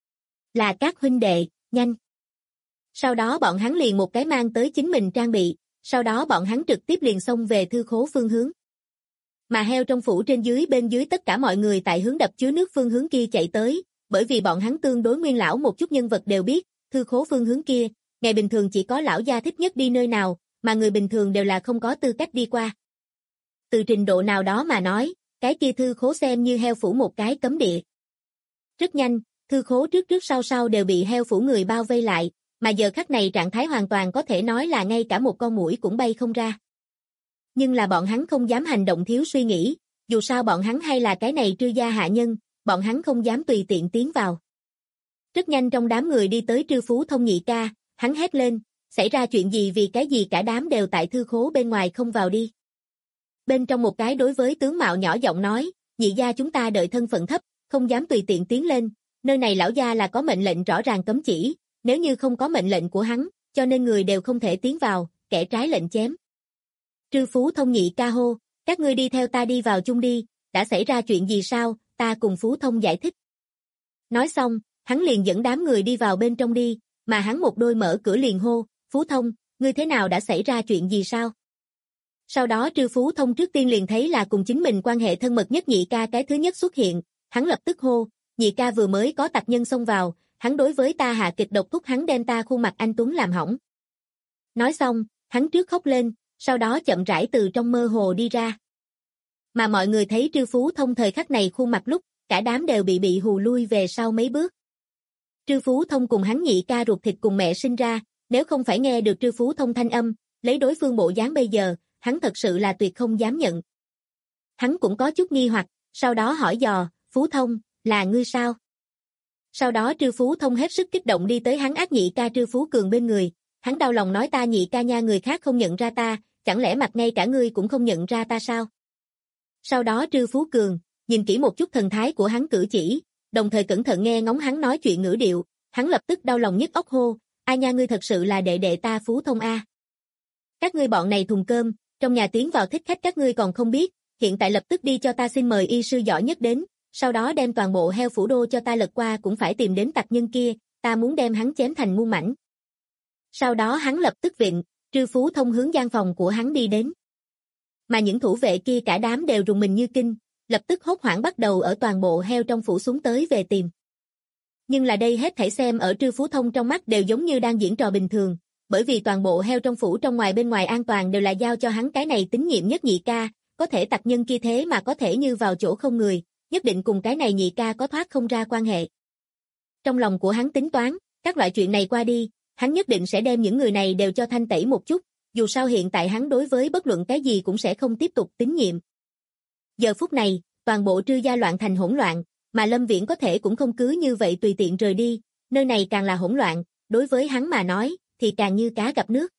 Là các huynh đệ, nhanh. Sau đó bọn hắn liền một cái mang tới chính mình trang bị, sau đó bọn hắn trực tiếp liền xông về thư khố phương hướng. Mà heo trong phủ trên dưới bên dưới tất cả mọi người tại hướng đập chứa nước phương hướng kia chạy tới, bởi vì bọn hắn tương đối nguyên lão một chút nhân vật đều biết, thư khố phương hướng kia, ngày bình thường chỉ có lão gia thích nhất đi nơi nào, mà người bình thường đều là không có tư cách đi qua. Từ trình độ nào đó mà nói, cái kia thư khố xem như heo phủ một cái cấm địa. Rất nhanh, thư khố trước trước sau sau đều bị heo phủ người bao vây lại, mà giờ khắc này trạng thái hoàn toàn có thể nói là ngay cả một con muỗi cũng bay không ra. Nhưng là bọn hắn không dám hành động thiếu suy nghĩ, dù sao bọn hắn hay là cái này Trư gia hạ nhân, bọn hắn không dám tùy tiện tiến vào. Rất nhanh trong đám người đi tới Trư Phú Thông nhị ca, hắn hét lên, xảy ra chuyện gì vì cái gì cả đám đều tại thư khố bên ngoài không vào đi. Bên trong một cái đối với tướng mạo nhỏ giọng nói, nhị gia chúng ta đợi thân phận thấp, không dám tùy tiện tiến lên, nơi này lão gia là có mệnh lệnh rõ ràng cấm chỉ, nếu như không có mệnh lệnh của hắn, cho nên người đều không thể tiến vào, kẻ trái lệnh chém. Trư Phú Thông nhị ca hô, các ngươi đi theo ta đi vào chung đi, đã xảy ra chuyện gì sao, ta cùng Phú Thông giải thích. Nói xong, hắn liền dẫn đám người đi vào bên trong đi, mà hắn một đôi mở cửa liền hô, Phú Thông, ngươi thế nào đã xảy ra chuyện gì sao? Sau đó Trư Phú Thông trước tiên liền thấy là cùng chính mình quan hệ thân mật nhất nhị ca cái thứ nhất xuất hiện, hắn lập tức hô, nhị ca vừa mới có tặc nhân xông vào, hắn đối với ta hạ kịch độc thúc hắn đem ta khuôn mặt anh tuấn làm hỏng. Nói xong, hắn trước khóc lên, sau đó chậm rãi từ trong mơ hồ đi ra. Mà mọi người thấy Trư Phú Thông thời khắc này khuôn mặt lúc, cả đám đều bị hù lui về sau mấy bước. Trư Phú Thông cùng hắn nhị ca ruột thịt cùng mẹ sinh ra, nếu không phải nghe được Trư Phú Thông thanh âm, lấy đối phương bộ dáng bây giờ, hắn thật sự là tuyệt không dám nhận. Hắn cũng có chút nghi hoặc, sau đó hỏi dò, Phú Thông, là ngươi sao? Sau đó Trư Phú Thông hết sức kích động đi tới hắn ác nhị ca Trư Phú Cường bên người, hắn đau lòng nói ta nhị ca nha, người khác không nhận ra ta, chẳng lẽ mặt ngay cả ngươi cũng không nhận ra ta sao? Sau đó Trư Phú Cường, nhìn kỹ một chút thần thái của hắn cử chỉ, đồng thời cẩn thận nghe ngóng hắn nói chuyện ngữ điệu, hắn lập tức đau lòng nhức óc hô, ai nha, ngươi thật sự là đệ đệ ta Phú Thông a. Các ngươi bọn này thùng cơm, trong nhà tiến vào thích khách các ngươi còn không biết, hiện tại lập tức đi cho ta xin mời y sư giỏi nhất đến, sau đó đem toàn bộ heo phủ đô cho ta lật qua cũng phải tìm đến tặc nhân kia, ta muốn đem hắn chém thành muôn mảnh. Sau đó hắn lập tức vịn, Trư Phú Thông hướng gian phòng của hắn đi đến. Mà những thủ vệ kia cả đám đều rùng mình như kinh, lập tức hốt hoảng bắt đầu ở toàn bộ heo trong phủ xuống tới về tìm. Nhưng là đây hết thảy xem ở Trư Phú Thông trong mắt đều giống như đang diễn trò bình thường, bởi vì toàn bộ heo trong phủ trong ngoài bên ngoài an toàn đều là giao cho hắn cái này tín nhiệm nhất nhị ca, có thể tặc nhân kia thế mà có thể như vào chỗ không người, nhất định cùng cái này nhị ca có thoát không ra quan hệ. Trong lòng của hắn tính toán, các loại chuyện này qua đi, hắn nhất định sẽ đem những người này đều cho thanh tẩy một chút, dù sao hiện tại hắn đối với bất luận cái gì cũng sẽ không tiếp tục tín nhiệm. Giờ phút này, toàn bộ Trư gia loạn thành hỗn loạn, mà Lâm Viễn có thể cũng không cứ như vậy tùy tiện rời đi, nơi này càng là hỗn loạn, đối với hắn mà nói, thì càng như cá gặp nước.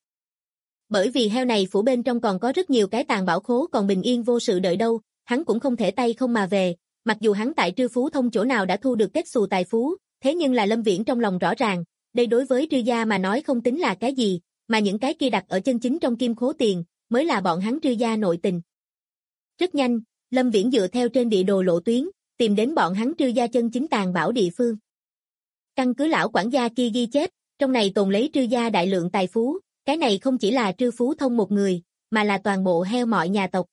Bởi vì heo này phủ bên trong còn có rất nhiều cái tàng bảo khố còn bình yên vô sự đợi đâu, hắn cũng không thể tay không mà về, mặc dù hắn tại Trư Phú Thông chỗ nào đã thu được kết xù tài phú, thế nhưng là Lâm Viễn trong lòng rõ ràng, đây đối với Trư gia mà nói không tính là cái gì, mà những cái kia đặt ở chân chính trong kim khố tiền, mới là bọn hắn Trư gia nội tình. Rất nhanh, Lâm Viễn dựa theo trên địa đồ lộ tuyến, tìm đến bọn hắn Trư gia chân chính tàng bảo địa phương. Căn cứ lão quản gia kia ghi chép, trong này tồn lấy Trư gia đại lượng tài phú, cái này không chỉ là Trư Phú Thông một người, mà là toàn bộ heo mọi nhà tộc.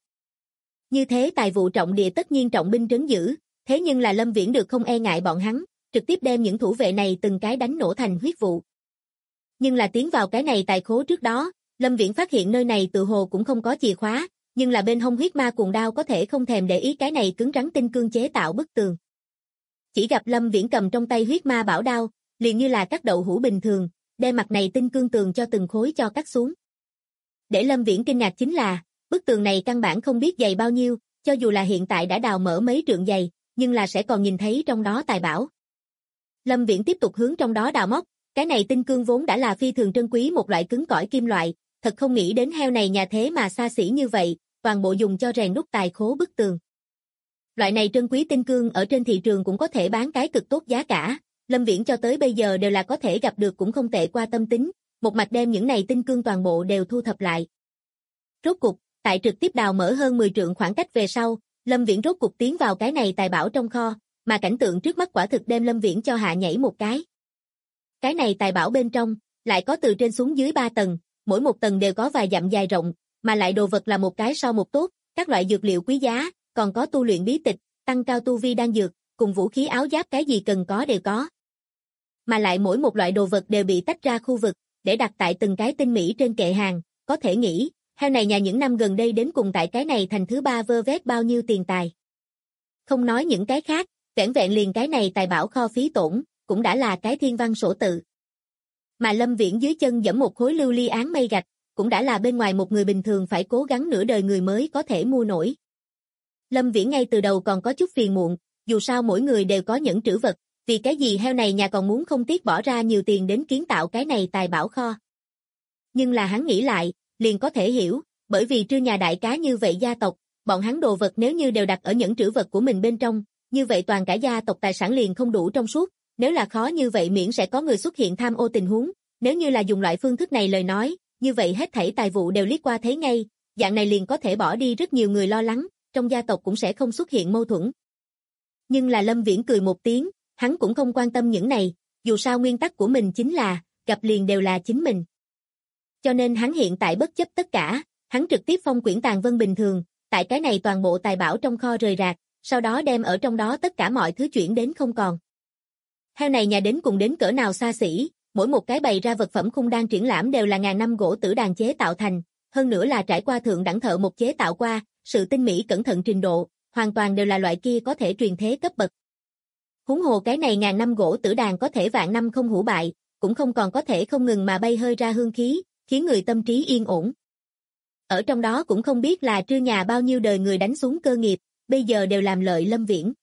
Như thế tài vụ trọng địa tất nhiên trọng binh trấn giữ, thế nhưng là Lâm Viễn được không e ngại bọn hắn, trực tiếp đem những thủ vệ này từng cái đánh nổ thành huyết vụ. Nhưng là tiến vào cái này tài khố trước đó, Lâm Viễn phát hiện nơi này tự hồ cũng không có chìa khóa, nhưng là bên hông huyết ma cuồng đao có thể không thèm để ý cái này cứng rắn tinh cương chế tạo bức tường. Chỉ gặp Lâm Viễn cầm trong tay huyết ma bảo đao, liền như là cắt đậu hũ bình thường, đem mặt này tinh cương tường cho từng khối cho cắt xuống. Để Lâm Viễn kinh ngạc chính là, bức tường này căn bản không biết dày bao nhiêu, cho dù là hiện tại đã đào mở mấy trượng dày, nhưng là sẽ còn nhìn thấy trong đó tài bảo. Lâm Viễn tiếp tục hướng trong đó đào móc, cái này tinh cương vốn đã là phi thường trân quý một loại cứng cỏi kim loại, thật không nghĩ đến heo này nhà thế mà xa xỉ như vậy, toàn bộ dùng cho rèn đúc tài khố bức tường. Loại này trân quý tinh cương ở trên thị trường cũng có thể bán cái cực tốt giá cả, Lâm Viễn cho tới bây giờ đều là có thể gặp được cũng không tệ qua tâm tính, một mạch đem những này tinh cương toàn bộ đều thu thập lại. Rốt cục, tại trực tiếp đào mở hơn 10 trượng khoảng cách về sau, Lâm Viễn rốt cục tiến vào cái này tài bảo trong kho, mà cảnh tượng trước mắt quả thực đem Lâm Viễn cho hạ nhảy một cái. Cái này tài bảo bên trong, lại có từ trên xuống dưới 3 tầng, mỗi một tầng đều có vài dặm dài rộng, mà lại đồ vật là một cái sau một tốt, các loại dược liệu quý giá, còn có tu luyện bí tịch, tăng cao tu vi đan dược, cùng vũ khí áo giáp cái gì cần có đều có. Mà lại mỗi một loại đồ vật đều bị tách ra khu vực, để đặt tại từng cái tinh mỹ trên kệ hàng, có thể nghĩ, heo này nhà những năm gần đây đến cùng tại cái này thành thứ 3 vơ vét bao nhiêu tiền tài. Không nói những cái khác, vẻn vẹn liền cái này tài bảo kho phí tổn, cũng đã là cái thiên văn sổ tự. Mà Lâm Viễn dưới chân dẫm một khối lưu ly án mây gạch, cũng đã là bên ngoài một người bình thường phải cố gắng nửa đời người mới có thể mua nổi. Lâm Viễn ngay từ đầu còn có chút phiền muộn, dù sao mỗi người đều có nhẫn trữ vật, vì cái gì heo này nhà còn muốn không tiếc bỏ ra nhiều tiền đến kiến tạo cái này tài bảo kho. Nhưng là hắn nghĩ lại, liền có thể hiểu, bởi vì Trư nhà đại cá như vậy gia tộc, bọn hắn đồ vật nếu như đều đặt ở nhẫn trữ vật của mình bên trong, như vậy toàn cả gia tộc tài sản liền không đủ trong suốt, nếu là khó như vậy miễn sẽ có người xuất hiện tham ô tình huống, nếu như là dùng loại phương thức này lời nói, như vậy hết thảy tài vụ đều liếc qua thấy ngay, dạng này liền có thể bỏ đi rất nhiều người lo lắng, trong gia tộc cũng sẽ không xuất hiện mâu thuẫn. Nhưng là Lâm Viễn cười một tiếng, hắn cũng không quan tâm những này, dù sao nguyên tắc của mình chính là, gặp liền đều là chính mình. Cho nên hắn hiện tại bất chấp tất cả, hắn trực tiếp phong quyển tàn vân bình thường, tại cái này toàn bộ tài bảo trong kho rời rạc, sau đó đem ở trong đó tất cả mọi thứ chuyển đến không còn. Heo này nhà đến cùng đến cỡ nào xa xỉ, mỗi một cái bày ra vật phẩm khung đan triển lãm đều là ngàn năm gỗ tử đàn chế tạo thành, hơn nữa là trải qua thượng đẳng thợ một chế tạo qua, sự tinh mỹ cẩn thận trình độ, hoàn toàn đều là loại kia có thể truyền thế cấp bậc. Huống hồ cái này ngàn năm gỗ tử đàn có thể vạn năm không hủ bại, cũng không còn có thể không ngừng mà bay hơi ra hương khí, khiến người tâm trí yên ổn. Ở trong đó cũng không biết là Trư nhà bao nhiêu đời người đánh xuống cơ nghiệp, bây giờ đều làm lợi Lâm Viễn.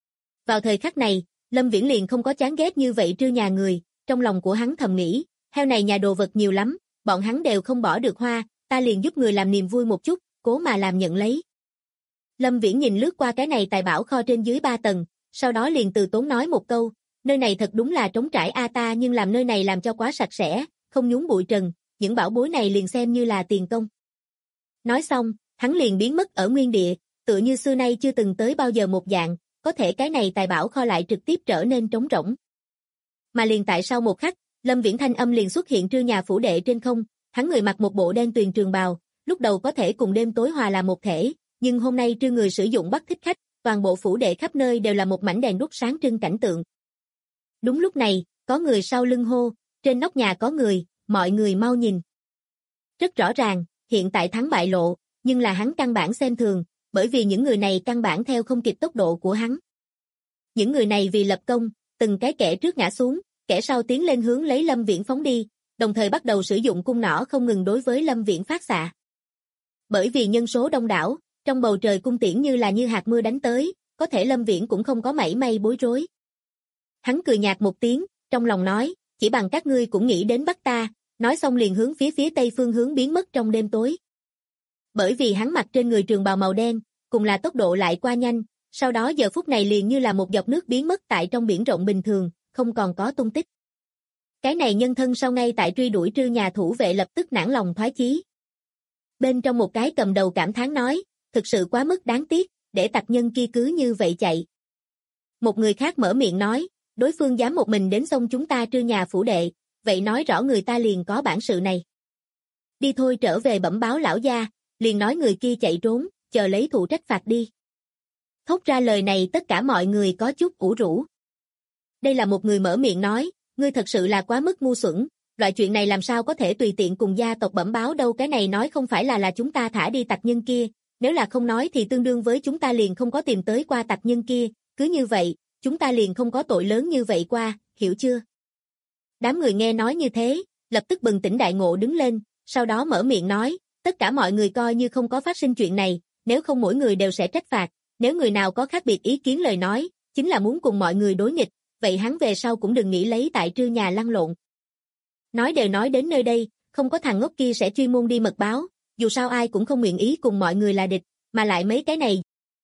Vào thời khắc này, Lâm Viễn liền không có chán ghét như vậy Trư nhà người, trong lòng của hắn thầm nghĩ, heo này nhà đồ vật nhiều lắm, bọn hắn đều không bỏ được hoa, ta liền giúp người làm niềm vui một chút, cố mà làm nhận lấy. Lâm Viễn nhìn lướt qua cái này tài bảo kho trên dưới 3 tầng, sau đó liền từ tốn nói một câu, nơi này thật đúng là trống trải a ta nhưng làm nơi này làm cho quá sạch sẽ, không nhúng bụi trần, những bảo bối này liền xem như là tiền công. Nói xong, hắn liền biến mất ở nguyên địa, tựa như xưa nay chưa từng tới bao giờ một dạng, có thể cái này tài bảo kho lại trực tiếp trở nên trống rỗng. Mà liền tại sau một khắc, Lâm Viễn thanh âm liền xuất hiện Trư nhà phủ đệ trên không, hắn người mặc một bộ đen tuyền trường bào, lúc đầu có thể cùng đêm tối hòa là một thể, nhưng hôm nay Trư người sử dụng bắt thích khách, toàn bộ phủ đệ khắp nơi đều là một mảnh đèn đuốc sáng trưng cảnh tượng. Đúng lúc này, có người sau lưng hô, trên nóc nhà có người, mọi người mau nhìn. Rất rõ ràng, hiện tại thắng bại lộ, nhưng là hắn căn bản xem thường, bởi vì những người này căn bản theo không kịp tốc độ của hắn. Những người này vì lập công, từng cái kẻ trước ngã xuống, kẻ sau tiến lên hướng lấy Lâm Viễn phóng đi, đồng thời bắt đầu sử dụng cung nỏ không ngừng đối với Lâm Viễn phát xạ. Bởi vì nhân số đông đảo, trong bầu trời cung tiễn như hạt mưa đánh tới, có thể Lâm Viễn cũng không có mảy may bối rối. Hắn cười nhạt một tiếng, trong lòng nói, chỉ bằng các ngươi cũng nghĩ đến bắt ta, nói xong liền hướng phía tây phương hướng biến mất trong đêm tối. Bởi vì hắn mặc trên người trường bào màu đen, cùng là tốc độ lại qua nhanh, sau đó giờ phút này liền như là một giọt nước biến mất tại trong biển rộng bình thường, không còn có tung tích. Cái này nhân thân sau ngay tại truy đuổi Trư nhà thủ vệ lập tức nản lòng thoái chí. Bên trong một cái cầm đầu cảm thán nói, thực sự quá mức đáng tiếc, để tặc nhân kia cứ như vậy chạy. Một người khác mở miệng nói, đối phương dám một mình đến xông chúng ta Trư nhà phủ đệ, vậy nói rõ người ta liền có bản sự này. Đi thôi trở về bẩm báo lão gia, liền nói người kia chạy trốn, chờ lấy thụ trách phạt đi. Thốt ra lời này tất cả mọi người có chút ủ rũ. Đây là một người mở miệng nói, ngươi thật sự là quá mức ngu xuẩn, loại chuyện này làm sao có thể tùy tiện cùng gia tộc bẩm báo đâu, cái này nói không phải là chúng ta thả đi tặc nhân kia, nếu là không nói thì tương đương với chúng ta liền không có tìm tới qua tặc nhân kia, cứ như vậy, chúng ta liền không có tội lớn như vậy qua, hiểu chưa? Đám người nghe nói như thế, lập tức bừng tỉnh đại ngộ đứng lên, sau đó mở miệng nói, tất cả mọi người coi như không có phát sinh chuyện này, nếu không mỗi người đều sẽ trách phạt, nếu người nào có khác biệt ý kiến lời nói, chính là muốn cùng mọi người đối nghịch, vậy hắn về sau cũng đừng nghĩ lấy tại Trư nhà lăn lộn. Nói đều nói đến nơi đây, không có thằng ngốc kia sẽ chuyên môn đi mật báo, dù sao ai cũng không nguyện ý cùng mọi người là địch, mà lại mấy cái này.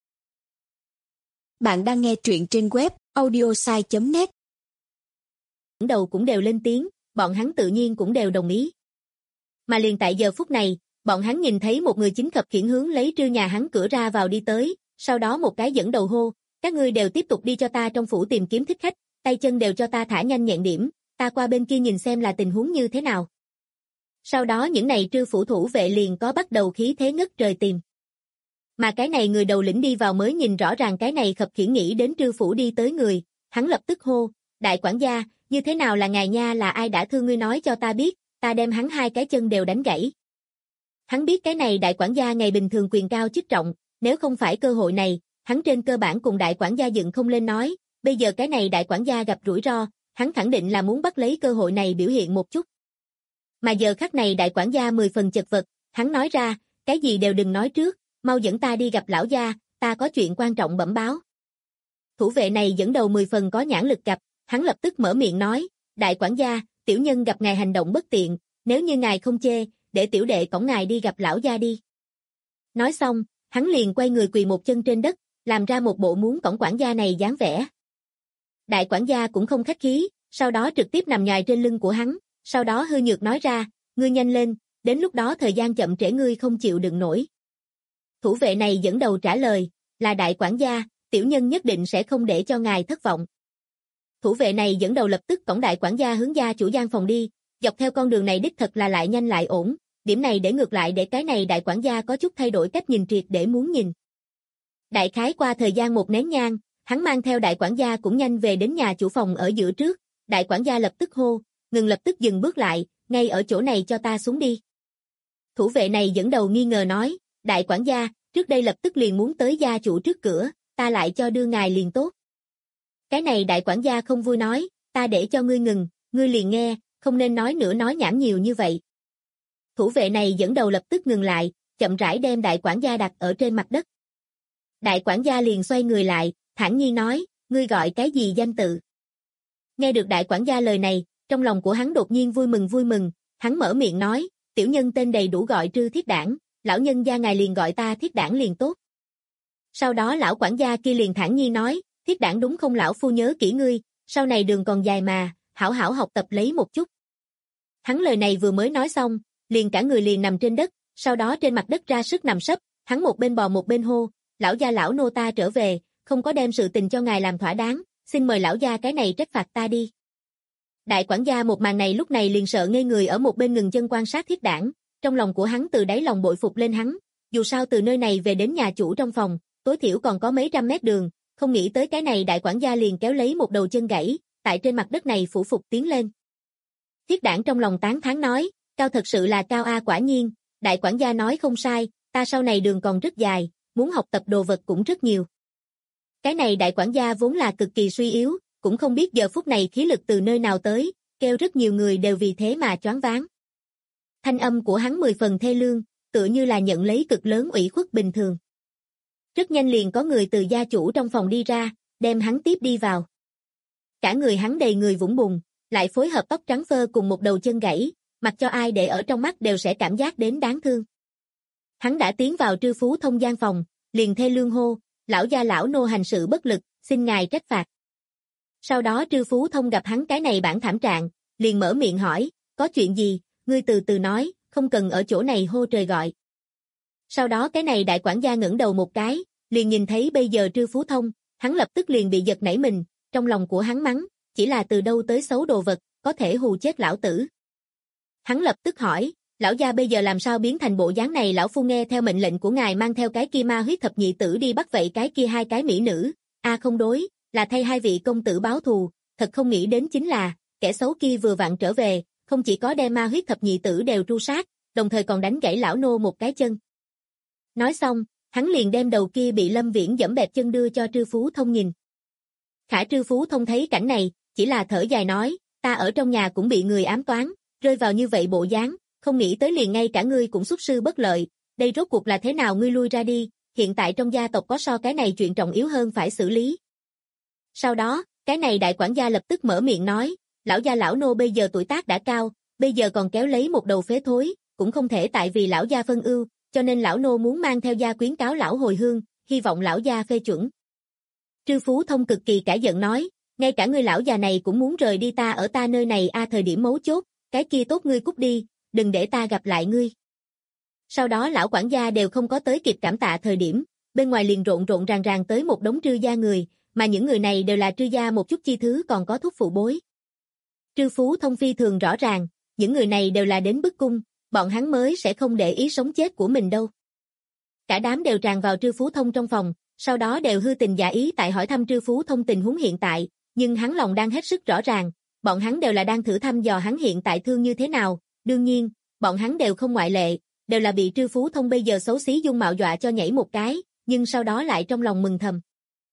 Bạn đang nghe truyện trên web audiosai.net. Đầu cũng đều lên tiếng, bọn hắn tự nhiên cũng đều đồng ý. Mà liền tại giờ phút này, bọn hắn nhìn thấy một người chính khập khiễng hướng lấy Trư nhà hắn cửa ra vào đi tới, sau đó một cái dẫn đầu hô, các ngươi đều tiếp tục đi cho ta trong phủ tìm kiếm thích khách, tay chân đều cho ta thả nhanh nhẹn điểm, ta qua bên kia nhìn xem là tình huống như thế nào. Sau đó những này Trư phủ thủ vệ liền có bắt đầu khí thế ngất trời tìm. Mà cái này người đầu lĩnh đi vào mới nhìn rõ ràng cái này khập khiễng nghĩ đến Trư phủ đi tới người, hắn lập tức hô, đại quản gia, như thế nào là ngài nha, là ai đã thương ngươi nói cho ta biết, ta đem hắn hai cái chân đều đánh gãy. Hắn biết cái này đại quản gia ngày bình thường quyền cao chức trọng, nếu không phải cơ hội này, hắn trên cơ bản cùng đại quản gia dựng không lên nói, bây giờ cái này đại quản gia gặp rủi ro, hắn khẳng định là muốn bắt lấy cơ hội này biểu hiện một chút. Mà giờ khắc này đại quản gia 10 phần chật vật, hắn nói ra, cái gì đều đừng nói trước, mau dẫn ta đi gặp lão gia, ta có chuyện quan trọng bẩm báo. Thủ vệ này dẫn đầu 10 phần có nhãn lực gặp, hắn lập tức mở miệng nói, đại quản gia, tiểu nhân gặp ngài hành động bất tiện, nếu như ngài không chê, để tiểu đệ cõng ngài đi gặp lão gia đi. Nói xong, hắn liền quay người quỳ một chân trên đất, làm ra một bộ muốn cõng quản gia này dáng vẻ. Đại quản gia cũng không khách khí, sau đó trực tiếp nằm nhòi trên lưng của hắn, sau đó hư nhược nói ra, ngươi nhanh lên, đến lúc đó thời gian chậm trễ ngươi không chịu đựng nổi. Thủ vệ này dẫn đầu trả lời, là đại quản gia, tiểu nhân nhất định sẽ không để cho ngài thất vọng. Thủ vệ này dẫn đầu lập tức cõng đại quản gia hướng gia chủ gian phòng đi, dọc theo con đường này đích thật là lại nhanh lại ổn, điểm này để ngược lại để cái này đại quản gia có chút thay đổi cách nhìn triệt để muốn nhìn. Đại khái qua thời gian một nén nhang, hắn mang theo đại quản gia cũng nhanh về đến nhà chủ phòng ở giữa trước, đại quản gia lập tức hô, ngừng lập tức dừng bước lại, ngay ở chỗ này cho ta xuống đi. Thủ vệ này dẫn đầu nghi ngờ nói, đại quản gia, trước đây lập tức liền muốn tới gia chủ trước cửa, ta lại cho đưa ngài liền tốt. Cái này đại quản gia không vui nói, ta để cho ngươi ngừng, ngươi liền nghe, không nên nói nữa nói nhảm nhiều như vậy. Thủ vệ này dẫn đầu lập tức ngừng lại, chậm rãi đem đại quản gia đặt ở trên mặt đất. Đại quản gia liền xoay người lại, thản nhiên nói, ngươi gọi cái gì danh tự? Nghe được đại quản gia lời này, trong lòng của hắn đột nhiên vui mừng, hắn mở miệng nói, tiểu nhân tên đầy đủ gọi Trư Thiết Đản, lão nhân gia ngài liền gọi ta Thiết Đản liền tốt. Sau đó lão quản gia kia liền thản nhiên nói, Thiết Đản đúng không lão phu nhớ kỹ ngươi, sau này đường còn dài mà, hảo hảo học tập lấy một chút. Hắn lời này vừa mới nói xong, liền cả người liền nằm trên đất, sau đó trên mặt đất ra sức nằm sấp, hắn một bên bò một bên hô, lão gia lão nô ta trở về, không có đem sự tình cho ngài làm thỏa đáng, xin mời lão gia cái này trách phạt ta đi. Đại quản gia một màn này lúc này liền sợ ngây người ở một bên ngừng chân quan sát Thiết Đản, trong lòng của hắn từ đáy lòng bội phục lên hắn, dù sao từ nơi này về đến nhà chủ trong phòng, tối thiểu còn có mấy trăm mét đường, không nghĩ tới cái này đại quản gia liền kéo lấy một đầu chân gãy, tại trên mặt đất này phủ phục tiến lên. Thiết Đản trong lòng tán thán nói, cao thật sự là cao a, quả nhiên, đại quản gia nói không sai, ta sau này đường còn rất dài, muốn học tập đồ vật cũng rất nhiều. Cái này đại quản gia vốn là cực kỳ suy yếu, cũng không biết giờ phút này khí lực từ nơi nào tới, kêu rất nhiều người đều vì thế mà choáng váng. Thanh âm của hắn 10 phần thê lương, tựa như là nhận lấy cực lớn ủy khuất bình thường. Rất nhanh liền có người từ gia chủ trong phòng đi ra, đem hắn tiếp đi vào. Cả người hắn đầy người vũng bùn, lại phối hợp tóc trắng phơ cùng một đầu chân gãy, mặc cho ai để ở trong mắt đều sẽ cảm giác đến đáng thương. Hắn đã tiến vào Trư Phú Thông gian phòng, liền thê lương hô, lão gia lão nô hành sự bất lực, xin ngài trách phạt. Sau đó Trư Phú Thông gặp hắn cái này bản thảm trạng, liền mở miệng hỏi, có chuyện gì, ngươi từ từ nói, không cần ở chỗ này hô trời gọi. Sau đó cái này đại quản gia ngẩng đầu một cái, liền nhìn thấy bây giờ Trư Phú Thông, hắn lập tức liền bị giật nảy mình, trong lòng của hắn mắng, chỉ là từ đâu tới xấu đồ vật, có thể hù chết lão tử. Hắn lập tức hỏi, lão gia bây giờ làm sao biến thành bộ dáng này, lão phu nghe theo mệnh lệnh của ngài mang theo cái kia ma huyết thập nhị tử đi bắt vậy cái kia hai cái mỹ nữ, không đối, là thay hai vị công tử báo thù, thật không nghĩ đến chính là, kẻ xấu kia vừa vặn trở về, không chỉ có đem ma huyết thập nhị tử đều tru sát, đồng thời còn đánh gãy lão nô một cái chân. Nói xong, hắn liền đem đầu kia bị Lâm Viễn giẫm bẹp chân đưa cho Trư Phú Thông nhìn. Khả Trư Phú Thông thấy cảnh này, chỉ là thở dài nói, ta ở trong nhà cũng bị người ám toán, rơi vào như vậy bộ dáng, không nghĩ tới liền ngay cả ngươi cũng xuất sư bất lợi, đây rốt cuộc là thế nào, ngươi lui ra đi, hiện tại trong gia tộc có so cái này chuyện trọng yếu hơn phải xử lý. Sau đó, cái này đại quản gia lập tức mở miệng nói, lão gia lão nô bây giờ tuổi tác đã cao, bây giờ còn kéo lấy một đầu phế thối, cũng không thể tại vì lão gia phân ưu, cho nên lão nô muốn mang theo gia quyến cáo lão hồi hương, hy vọng lão gia phê chuẩn. Trư Phú Thông cực kỳ cả giận nói, ngay cả ngươi lão già này cũng muốn rời đi ta ở ta nơi này thời điểm mấu chốt, cái kia tốt ngươi cút đi, đừng để ta gặp lại ngươi. Sau đó lão quản gia đều không có tới kịp cảm tạ thời điểm, bên ngoài liền rộn rộn ràng ràng tới một đống Trư gia người, mà những người này đều là Trư gia một chút chi thứ còn có thúc phụ bối. Trư Phú Thông phi thường rõ ràng, những người này đều là đến bức cung, bọn hắn mới sẽ không để ý sống chết của mình đâu. Cả đám đều tràn vào Trư Phú Thông trong phòng, sau đó đều hư tình giả ý tại hỏi thăm Trư Phú Thông tình huống hiện tại, nhưng hắn lòng đang hết sức rõ ràng, bọn hắn đều là đang thử thăm dò hắn hiện tại thương như thế nào, đương nhiên, bọn hắn đều không ngoại lệ, đều là bị Trư Phú Thông bây giờ xấu xí dung mạo dọa cho nhảy một cái, nhưng sau đó lại trong lòng mừng thầm.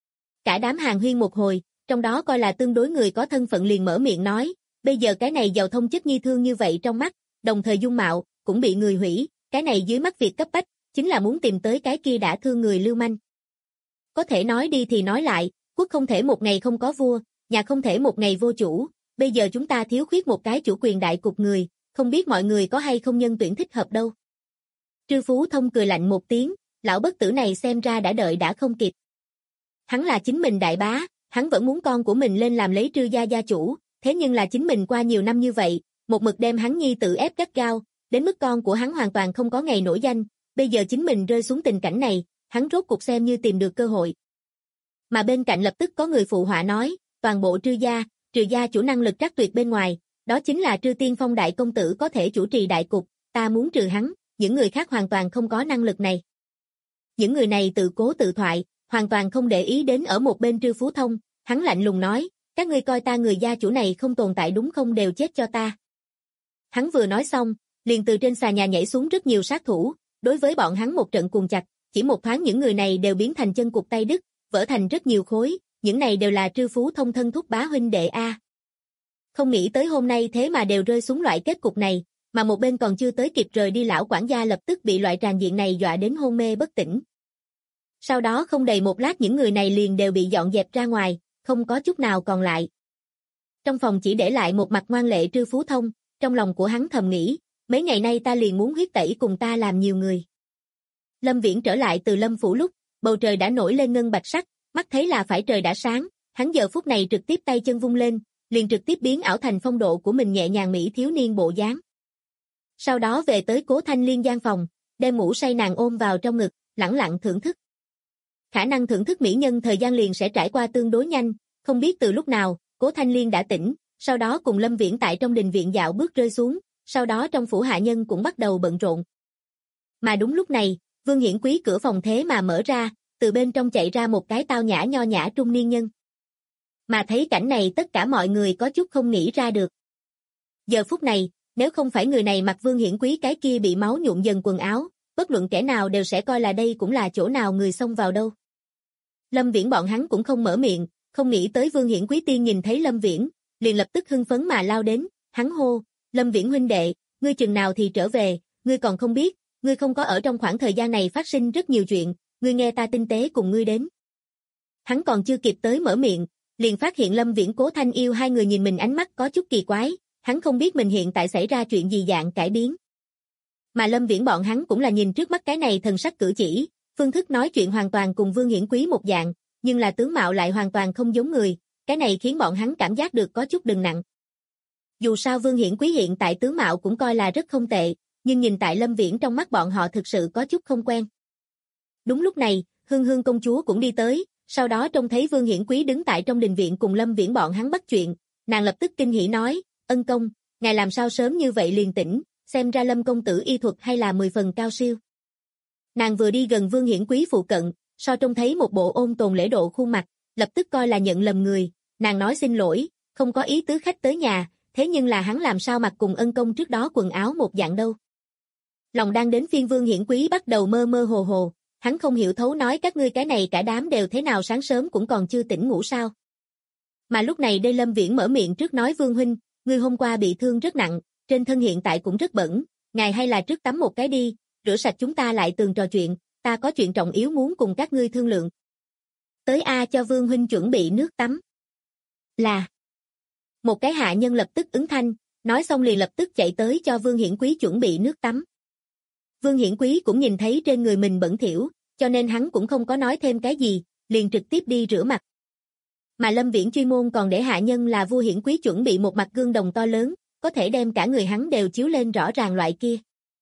Cả đám hàn huyên một hồi, trong đó coi là tương đối người có thân phận liền mở miệng nói, bây giờ cái này giàu thông chất nhi thương như vậy trong mắt, đồng thời dung mạo, cũng bị người hủy, cái này dưới mắt việc cấp bách, chính là muốn tìm tới cái kia đã thương người lưu manh. Có thể nói đi thì nói lại, quốc không thể một ngày không có vua, nhà không thể một ngày vô chủ, bây giờ chúng ta thiếu khuyết một cái chủ quyền đại cục người, không biết mọi người có hay không nhân tuyển thích hợp đâu. Trư Phú Thông cười lạnh một tiếng, lão bất tử này xem ra đã đợi đã không kịp. Hắn là chính mình đại bá, hắn vẫn muốn con của mình lên làm lấy Trư gia gia chủ, thế nhưng là chính mình qua nhiều năm như vậy, một mực đem hắn nhi tự ép gắt gao, đến mức con của hắn hoàn toàn không có ngày nổi danh, bây giờ chính mình rơi xuống tình cảnh này, hắn rốt cuộc xem như tìm được cơ hội. Mà bên cạnh lập tức có người phụ họa nói, toàn bộ Trư gia, trừ gia chủ năng lực trắc tuyệt bên ngoài, đó chính là Trư Tiên Phong đại công tử có thể chủ trì đại cục, ta muốn trừ hắn, những người khác hoàn toàn không có năng lực này. Những người này tự cố tự thoại, hoàn toàn không để ý đến ở một bên Trư Phú Thông, hắn lạnh lùng nói, các ngươi coi ta người gia chủ này không tồn tại đúng không, đều chết cho ta. Hắn vừa nói xong, liền từ trên xà nhà nhảy xuống rất nhiều sát thủ, đối với bọn hắn một trận cuồng chặt, chỉ một thoáng những người này đều biến thành chân cụt tay đứt, vỡ thành rất nhiều khối, những này đều là trư phú thông thân thúc bá huynh đệ a. Không nghĩ tới hôm nay thế mà đều rơi xuống loại kết cục này, mà một bên còn chưa tới kịp rời đi lão quản gia lập tức bị loại tràn diện này dọa đến hôn mê bất tỉnh. Sau đó không đầy một lát những người này liền đều bị dọn dẹp ra ngoài, không có chút nào còn lại. Trong phòng chỉ để lại một mặt ngoan lệ Trư Phú Thông, trong lòng của hắn thầm nghĩ, mấy ngày nay ta liền muốn huyết tẩy cùng ta làm nhiều người. Lâm Viễn trở lại từ Lâm Phủ lúc, bầu trời đã nổi lên ngân bạch sắc, mắt thấy là phải trời đã sáng, hắn giờ phút này trực tiếp tay chân vung lên, liền trực tiếp biến ảo thành phong độ của mình nhẹ nhàng mỹ thiếu niên bộ dáng. Sau đó về tới Cố Thanh Liên gian phòng, đem ngủ say nàng ôm vào trong ngực, lẳng lặng thưởng thức. Khả năng thưởng thức mỹ nhân thời gian liền sẽ trải qua tương đối nhanh, không biết từ lúc nào, Cố Thanh Liên đã tỉnh, sau đó cùng Lâm Viễn tại trong đình viện dạo bước rơi xuống, sau đó trong phủ hạ nhân cũng bắt đầu bận rộn. Mà đúng lúc này, Vương Hiển Quý cửa phòng thế mà mở ra, từ bên trong chạy ra một cái tao nhã nho nhã trung niên nhân. Mà thấy cảnh này tất cả mọi người có chút không nghĩ ra được. Giờ phút này, nếu không phải người này mặc Vương Hiển Quý cái kia bị máu nhuộm dần quần áo, bất luận kẻ nào đều sẽ coi là đây cũng là chỗ nào người xông vào đâu. Lâm Viễn bọn hắn cũng không mở miệng, không nghĩ tới Vương Hiển Quý tiên nhìn thấy Lâm Viễn, liền lập tức hưng phấn mà lao đến, hắn hô, Lâm Viễn huynh đệ, ngươi chừng nào thì trở về, ngươi còn không biết, ngươi không có ở trong khoảng thời gian này phát sinh rất nhiều chuyện, ngươi nghe ta tinh tế cùng ngươi đến. Hắn còn chưa kịp tới mở miệng, liền phát hiện Lâm Viễn Cố Thanh Yêu hai người nhìn mình ánh mắt có chút kỳ quái, hắn không biết mình hiện tại xảy ra chuyện gì dạng cải biến. Mà Lâm Viễn bọn hắn cũng là nhìn trước mắt cái này thần sắc cử chỉ, phương thức nói chuyện hoàn toàn cùng Vương Hiển Quý một dạng, nhưng là tướng mạo lại hoàn toàn không giống người, cái này khiến bọn hắn cảm giác được có chút đừng nặng. Dù sao Vương Hiển Quý hiện tại tướng mạo cũng coi là rất không tệ, nhưng nhìn tại Lâm Viễn trong mắt bọn họ thực sự có chút không quen. Đúng lúc này, Hương Hương công chúa cũng đi tới, sau đó trông thấy Vương Hiển Quý đứng tại trong đình viện cùng Lâm Viễn bọn hắn bắt chuyện, nàng lập tức kinh hỉ nói, ân công, ngài làm sao sớm như vậy liền tỉnh, xem ra Lâm công tử y thuật hay là 10 phần cao siêu. Nàng vừa đi gần Vương Hiển Quý phụ cận, so trông thấy một bộ ôn tồn lễ độ khuôn mặt, lập tức coi là nhận lầm người, nàng nói xin lỗi, không có ý tứ khách tới nhà, thế nhưng là hắn làm sao mặc cùng ân công trước đó quần áo một dạng đâu. Lòng đang đến phiên Vương Hiển Quý bắt đầu mơ mơ hồ hồ, hắn không hiểu thấu nói các ngươi cái này cả đám đều thế nào sáng sớm cũng còn chưa tỉnh ngủ sao. Mà lúc này đây Lâm Viễn mở miệng trước nói Vương huynh, ngươi hôm qua bị thương rất nặng, trên thân hiện tại cũng rất bẩn, ngài hay là trước tắm một cái đi, rửa sạch chúng ta lại tường trò chuyện, ta có chuyện trọng yếu muốn cùng các ngươi thương lượng. Tới A cho Vương huynh chuẩn bị nước tắm. Là. Một cái hạ nhân lập tức ứng thanh, nói xong liền lập tức chạy tới cho Vương Hiển Quý chuẩn bị nước tắm. Vương Hiển Quý cũng nhìn thấy trên người mình bẩn thỉu, cho nên hắn cũng không có nói thêm cái gì, liền trực tiếp đi rửa mặt. Mà Lâm Viễn chuyên môn còn để hạ nhân là vua Hiển Quý chuẩn bị một mặt gương đồng to lớn, có thể đem cả người hắn đều chiếu lên rõ ràng loại kia.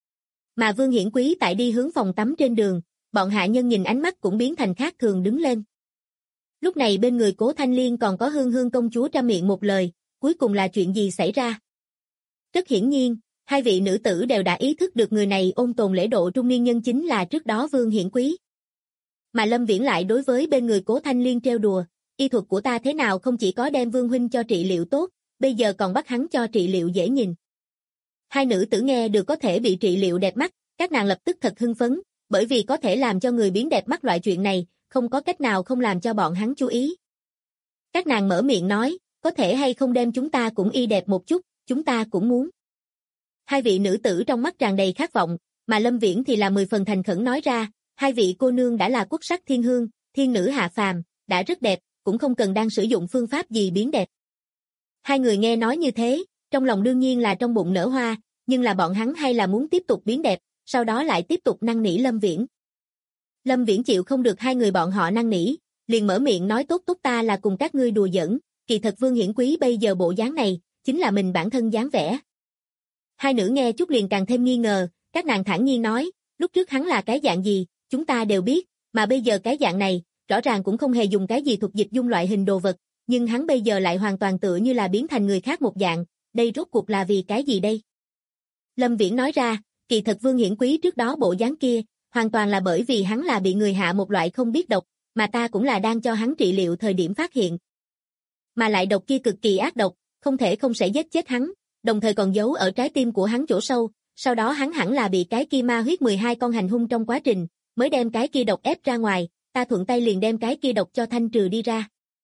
Mà Vương Hiển Quý tại đi hướng phòng tắm trên đường, bọn hạ nhân nhìn ánh mắt cũng biến thành khác thường đứng lên. Lúc này bên người Cố Thanh Liên còn có Hương Hương công chúa trăm miệng một lời, cuối cùng là chuyện gì xảy ra? Rất hiển nhiên, hai vị nữ tử đều đã ý thức được người này ôn tồn lễ độ trung niên nhân chính là trước đó Vương Hiển Quý. Mà Lâm Viễn lại đối với bên người Cố Thanh Liên trêu đùa, y thuật của ta thế nào không chỉ có đem Vương huynh cho trị liệu tốt, bây giờ còn bắt hắn cho trị liệu dễ nhìn. Hai nữ tử nghe được có thể bị trị liệu đẹp mắt, các nàng lập tức thật hưng phấn, bởi vì có thể làm cho người biến đẹp mắt loại chuyện này, không có cách nào không làm cho bọn hắn chú ý. Các nàng mở miệng nói, có thể hay không đem chúng ta cũng y đẹp một chút, chúng ta cũng muốn. Hai vị nữ tử trong mắt tràn đầy khát vọng, mà Lâm Viễn thì là 10 phần thành khẩn nói ra, hai vị cô nương đã là quốc sắc thiên hương, thiên nữ hạ phàm, đã rất đẹp, cũng không cần đang sử dụng phương pháp gì biến đẹp. Hai người nghe nói như thế, trong lòng đương nhiên là trong bụng nở hoa, nhưng là bọn hắn hay là muốn tiếp tục biến đẹp, sau đó lại tiếp tục năn nỉ Lâm Viễn. Lâm Viễn chịu không được hai người bọn họ năn nỉ, liền mở miệng nói tốt tốt ta là cùng các ngươi đùa giỡn, kỳ thật Vương Hiển Quý bây giờ bộ dáng này, chính là mình bản thân dáng vẻ. Hai nữ nghe chút liền càng thêm nghi ngờ, các nàng thản nhiên nói, lúc trước hắn là cái dạng gì, chúng ta đều biết, mà bây giờ cái dạng này, rõ ràng cũng không hề dùng cái gì thuộc dịch dung loại hình đồ vật, nhưng hắn bây giờ lại hoàn toàn tựa như là biến thành người khác một dạng, đây rốt cuộc là vì cái gì đây? Lâm Viễn nói ra, kỳ thật Vương Hiển Quý trước đó bộ dáng kia, hoàn toàn là bởi vì hắn là bị người hạ một loại không biết độc, mà ta cũng là đang cho hắn trị liệu thời điểm phát hiện. Mà lại độc kia cực kỳ ác độc, không thể không sẽ giết chết hắn, đồng thời còn giấu ở trái tim của hắn chỗ sâu, Sau đó hắn hẳn là bị cái kia ma huyết 12 con hành hung trong quá trình, mới đem cái kia độc ép ra ngoài, ta thuận tay liền đem cái kia độc cho thanh trừ đi ra.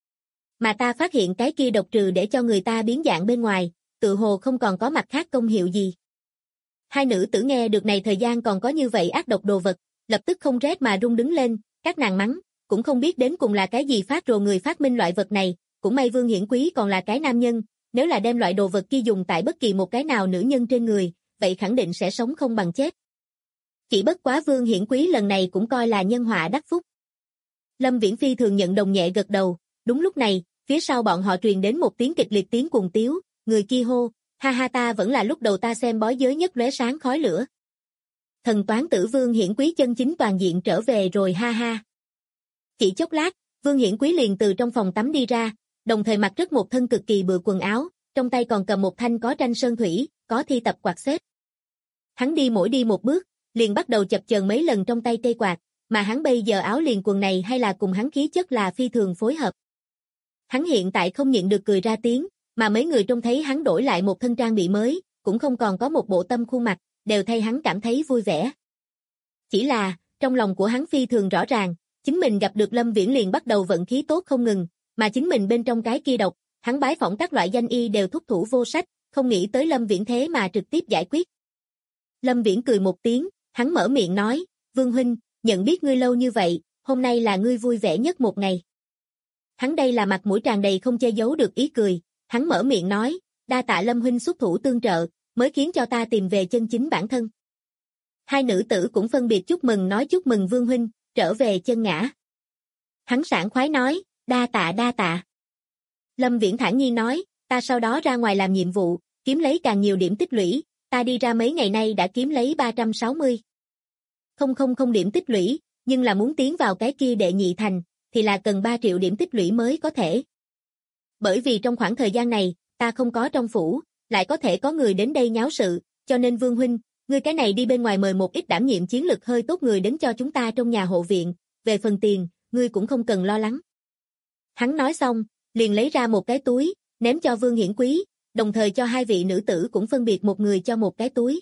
Mà ta phát hiện cái kia độc trừ để cho người ta biến dạng bên ngoài, tự hồ không còn có mặt khác công hiệu gì. Hai nữ tử nghe được này thời gian còn có như vậy ác độc đồ vật, lập tức không rét mà run đứng lên, các nàng mắng, cũng không biết đến cùng là cái gì phát rồ người phát minh loại vật này, cũng may Vương Hiển Quý còn là cái nam nhân, nếu là đem loại đồ vật kia dùng tại bất kỳ một cái nào nữ nhân trên người, vậy khẳng định sẽ sống không bằng chết. Chỉ bất quá Vương Hiển Quý lần này cũng coi là nhân họa đắc phúc. Lâm Viễn Phi thường nhận đồng nhẹ gật đầu, đúng lúc này, phía sau bọn họ truyền đến một tiếng kịch liệt tiếng cuồng tiếu, người kia hô, ha ha ta vẫn là lúc đầu ta xem bói giới nhất lóe sáng khói lửa. Thần toán tử Vương Hiển Quý chân chính toàn diện trở về rồi ha ha. Chỉ chốc lát, Vương Hiển Quý liền từ trong phòng tắm đi ra, đồng thời mặc rất một thân cực kỳ bựa quần áo, trong tay còn cầm một thanh có tranh sơn thủy, có thi tập quạt xếp. Hắn mỗi đi một bước, liền bắt đầu chập chờn mấy lần trong tay cây quạt, mà hắn bây giờ áo liền quần này hay là cùng hắn khí chất là phi thường phối hợp. Hắn hiện tại không nhịn được cười ra tiếng, mà mấy người trông thấy hắn đổi lại một thân trang bị mới, cũng không còn có một bộ tâm khuôn mặt, đều thay hắn cảm thấy vui vẻ. Chỉ là, trong lòng của hắn phi thường rõ ràng, chính mình gặp được Lâm Viễn liền bắt đầu vận khí tốt không ngừng, mà chính mình bên trong cái kia độc, hắn bái phỏng các loại danh y đều thúc thủ vô sách, không nghĩ tới Lâm Viễn thế mà trực tiếp giải quyết. Lâm Viễn cười một tiếng, hắn mở miệng nói, Vương huynh, nhận biết ngươi lâu như vậy, hôm nay là ngươi vui vẻ nhất một ngày. Hắn đây là mặt mũi tràn đầy không che giấu được ý cười, hắn mở miệng nói, đa tạ Lâm huynh xuất thủ tương trợ, mới khiến cho ta tìm về chân chính bản thân. Hai nữ tử cũng phân biệt chúc mừng nói chúc mừng Vương huynh, trở về chân ngã. Hắn sảng khoái nói, đa tạ đa tạ. Lâm Viễn thản nhiên nói, ta sau đó ra ngoài làm nhiệm vụ, kiếm lấy càng nhiều điểm tích lũy, ta đi ra mấy ngày nay đã kiếm lấy 360. Không điểm tích lũy, nhưng là muốn tiến vào cái kia đệ nhị thành, thì là cần 3 triệu điểm tích lũy mới có thể. Bởi vì trong khoảng thời gian này, ta không có trong phủ, lại có thể có người đến đây nháo sự, cho nên Vương huynh, ngươi cái này đi bên ngoài mời một ít đảm nhiệm chiến lực hơi tốt người đến cho chúng ta trong nhà hộ viện, về phần tiền, ngươi cũng không cần lo lắng. Hắn nói xong, liền lấy ra một cái túi, ném cho Vương Hiển Quý, đồng thời cho hai vị nữ tử cũng phân biệt một người cho một cái túi.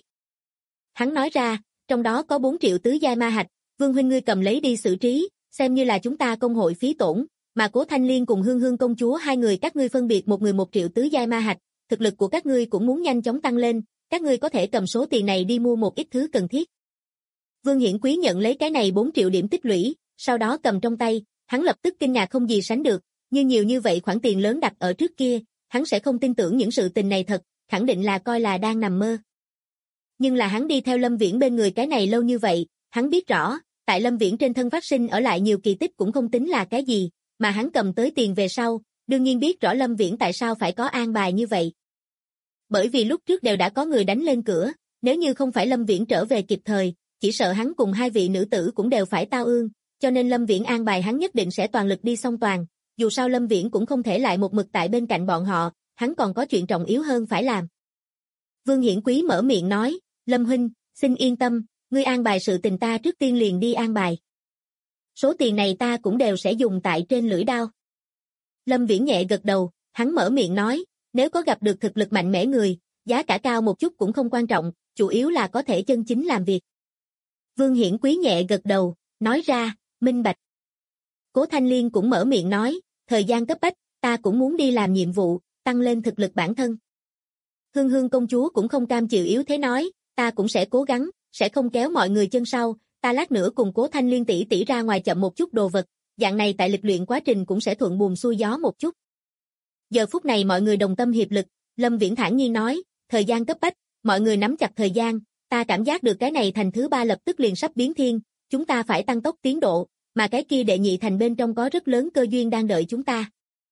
Hắn nói ra, trong đó có 4 triệu tứ giai ma hạch, Vương huynh ngươi cầm lấy đi xử trí, xem như là chúng ta công hội phí tổn, mà Cố Thanh Liên cùng Hương Hương công chúa hai người các ngươi phân biệt một người 1 triệu tứ giai ma hạch, thực lực của các ngươi cũng muốn nhanh chóng tăng lên, các ngươi có thể cầm số tiền này đi mua một ít thứ cần thiết. Vương Hiển Quý nhận lấy cái này 4 triệu điểm tích lũy, sau đó cầm trong tay, hắn lập tức kinh ngạc không gì sánh được, nhiều như vậy khoản tiền lớn đặt ở trước kia, hắn sẽ không tin tưởng những sự tình này thật, khẳng định là coi là đang nằm mơ. Nhưng là hắn đi theo Lâm Viễn bên người cái này lâu như vậy, hắn biết rõ, tại Lâm Viễn trên thân phát sinh ở lại nhiều kỳ tích cũng không tính là cái gì, mà hắn cầm tới tiền về sau, đương nhiên biết rõ Lâm Viễn tại sao phải có an bài như vậy. Bởi vì lúc trước đều đã có người đánh lên cửa, nếu như không phải Lâm Viễn trở về kịp thời, chỉ sợ hắn cùng hai vị nữ tử cũng đều phải tao ương, cho nên Lâm Viễn an bài hắn nhất định sẽ toàn lực đi song toàn, dù sao Lâm Viễn cũng không thể lại một mực tại bên cạnh bọn họ, hắn còn có chuyện trọng yếu hơn phải làm. Vương Hiển Quý mở miệng nói, Lâm huynh, xin yên tâm, ngươi an bài sự tình ta trước tiên liền đi an bài. Số tiền này ta cũng đều sẽ dùng tại trên lưỡi đao. Lâm Viễn nhẹ gật đầu, hắn mở miệng nói, nếu có gặp được thực lực mạnh mẽ người, giá cả cao một chút cũng không quan trọng, chủ yếu là có thể chân chính làm việc. Vương Hiển Quý nhẹ gật đầu, nói ra, minh bạch. Cố Thanh Liên cũng mở miệng nói, thời gian cấp bách, ta cũng muốn đi làm nhiệm vụ, tăng lên thực lực bản thân. Hương Hương công chúa cũng không cam chịu yếu thế nói, ta cũng sẽ cố gắng, sẽ không kéo mọi người chân sau, ta lát nữa cùng Cố Thanh Liên tỷ tỷ ra ngoài chậm một chút đồ vật, dạng này tại lịch luyện quá trình cũng sẽ thuận buồm xuôi gió một chút. Giờ phút này mọi người đồng tâm hiệp lực, Lâm Viễn thản nhiên nói, thời gian cấp bách, mọi người nắm chặt thời gian, ta cảm giác được cái này thành thứ 3 lập tức liền sắp biến thiên, chúng ta phải tăng tốc tiến độ, mà cái kia đệ nhị thành bên trong có rất lớn cơ duyên đang đợi chúng ta.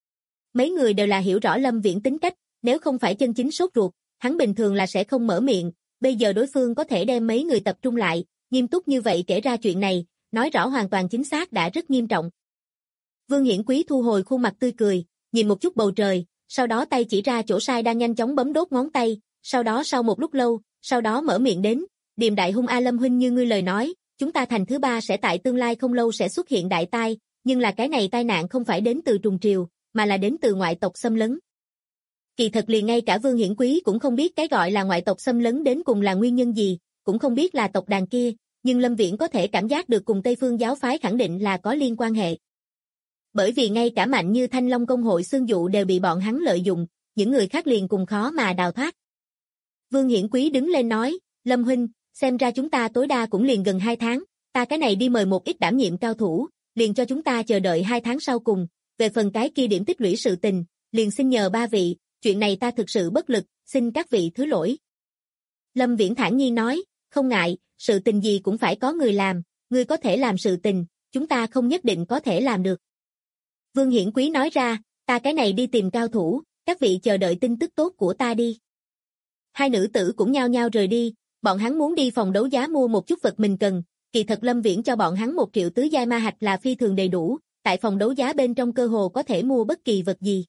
Mấy người đều là hiểu rõ Lâm Viễn tính cách, nếu không phải chân chính sốt ruột, hắn bình thường là sẽ không mở miệng, bây giờ đối phương có thể đem mấy người tập trung lại, nghiêm túc như vậy kể ra chuyện này, nói rõ hoàn toàn chính xác đã rất nghiêm trọng. Vương Hiển Quý thu hồi khuôn mặt tươi cười, nhìn một chút bầu trời, sau đó tay chỉ ra chỗ sai đang nhanh chóng bấm đốt ngón tay, sau đó sau một lúc lâu, sau đó mở miệng đến, Điềm đại hung A Lâm huynh như ngươi lời nói, chúng ta thành thứ 3 sẽ tại tương lai không lâu sẽ xuất hiện đại tai, nhưng là cái này tai nạn không phải đến từ trùng triều, mà là đến từ ngoại tộc xâm lấn. Kỳ thật liền ngay cả Vương Hiển Quý cũng không biết cái gọi là ngoại tộc xâm lấn đến cùng là nguyên nhân gì, cũng không biết là tộc đàn kia, nhưng Lâm Viễn có thể cảm giác được cùng Tây Phương giáo phái khẳng định là có liên quan hệ. Bởi vì ngay cả mạnh như Thanh Long công hội xương dụ đều bị bọn hắn lợi dụng, những người khác liền cùng khó mà đào thoát. Vương Hiển Quý đứng lên nói, Lâm huynh, xem ra chúng ta tối đa cũng liền gần 2 tháng, ta cái này đi mời một ít đảm nhiệm cao thủ, liền cho chúng ta chờ đợi 2 tháng sau cùng, về phần cái kia điểm tích lũy sự tình, liền xin nhờ ba vị, chuyện này ta thực sự bất lực, xin các vị thứ lỗi. Lâm Viễn thản nhiên nói, không ngại, sự tình gì cũng phải có người làm, ngươi có thể làm sự tình, chúng ta không nhất định có thể làm được. Vương Hiển Quý nói ra, ta cái này đi tìm cao thủ, các vị chờ đợi tin tức tốt của ta đi. Hai nữ tử cũng nhao nhao rời đi, bọn hắn muốn đi phòng đấu giá mua một chút vật mình cần, kỳ thật Lâm Viễn cho bọn hắn 1 triệu tứ giai ma hạch là phi thường đầy đủ, tại phòng đấu giá bên trong cơ hồ có thể mua bất kỳ vật gì.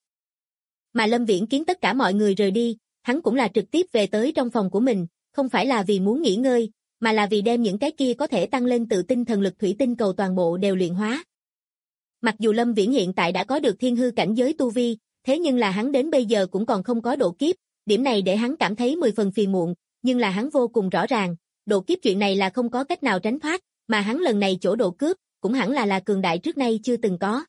Mà Lâm Viễn kiến tất cả mọi người rời đi, hắn cũng là trực tiếp về tới trong phòng của mình, không phải là vì muốn nghỉ ngơi, mà là vì đem những cái kia có thể tăng lên tự tinh thần lực thủy tinh cầu toàn bộ đều luyện hóa. Mặc dù Lâm Viễn hiện tại đã có được thiên hư cảnh giới tu vi, thế nhưng là hắn đến bây giờ cũng còn không có độ kiếp, điểm này để hắn cảm thấy 10 phần phiền muộn, nhưng là hắn vô cùng rõ ràng, độ kiếp chuyện này là không có cách nào tránh thoát, mà hắn lần này chỗ độ cướp, cũng hẳn là cường đại trước nay chưa từng có.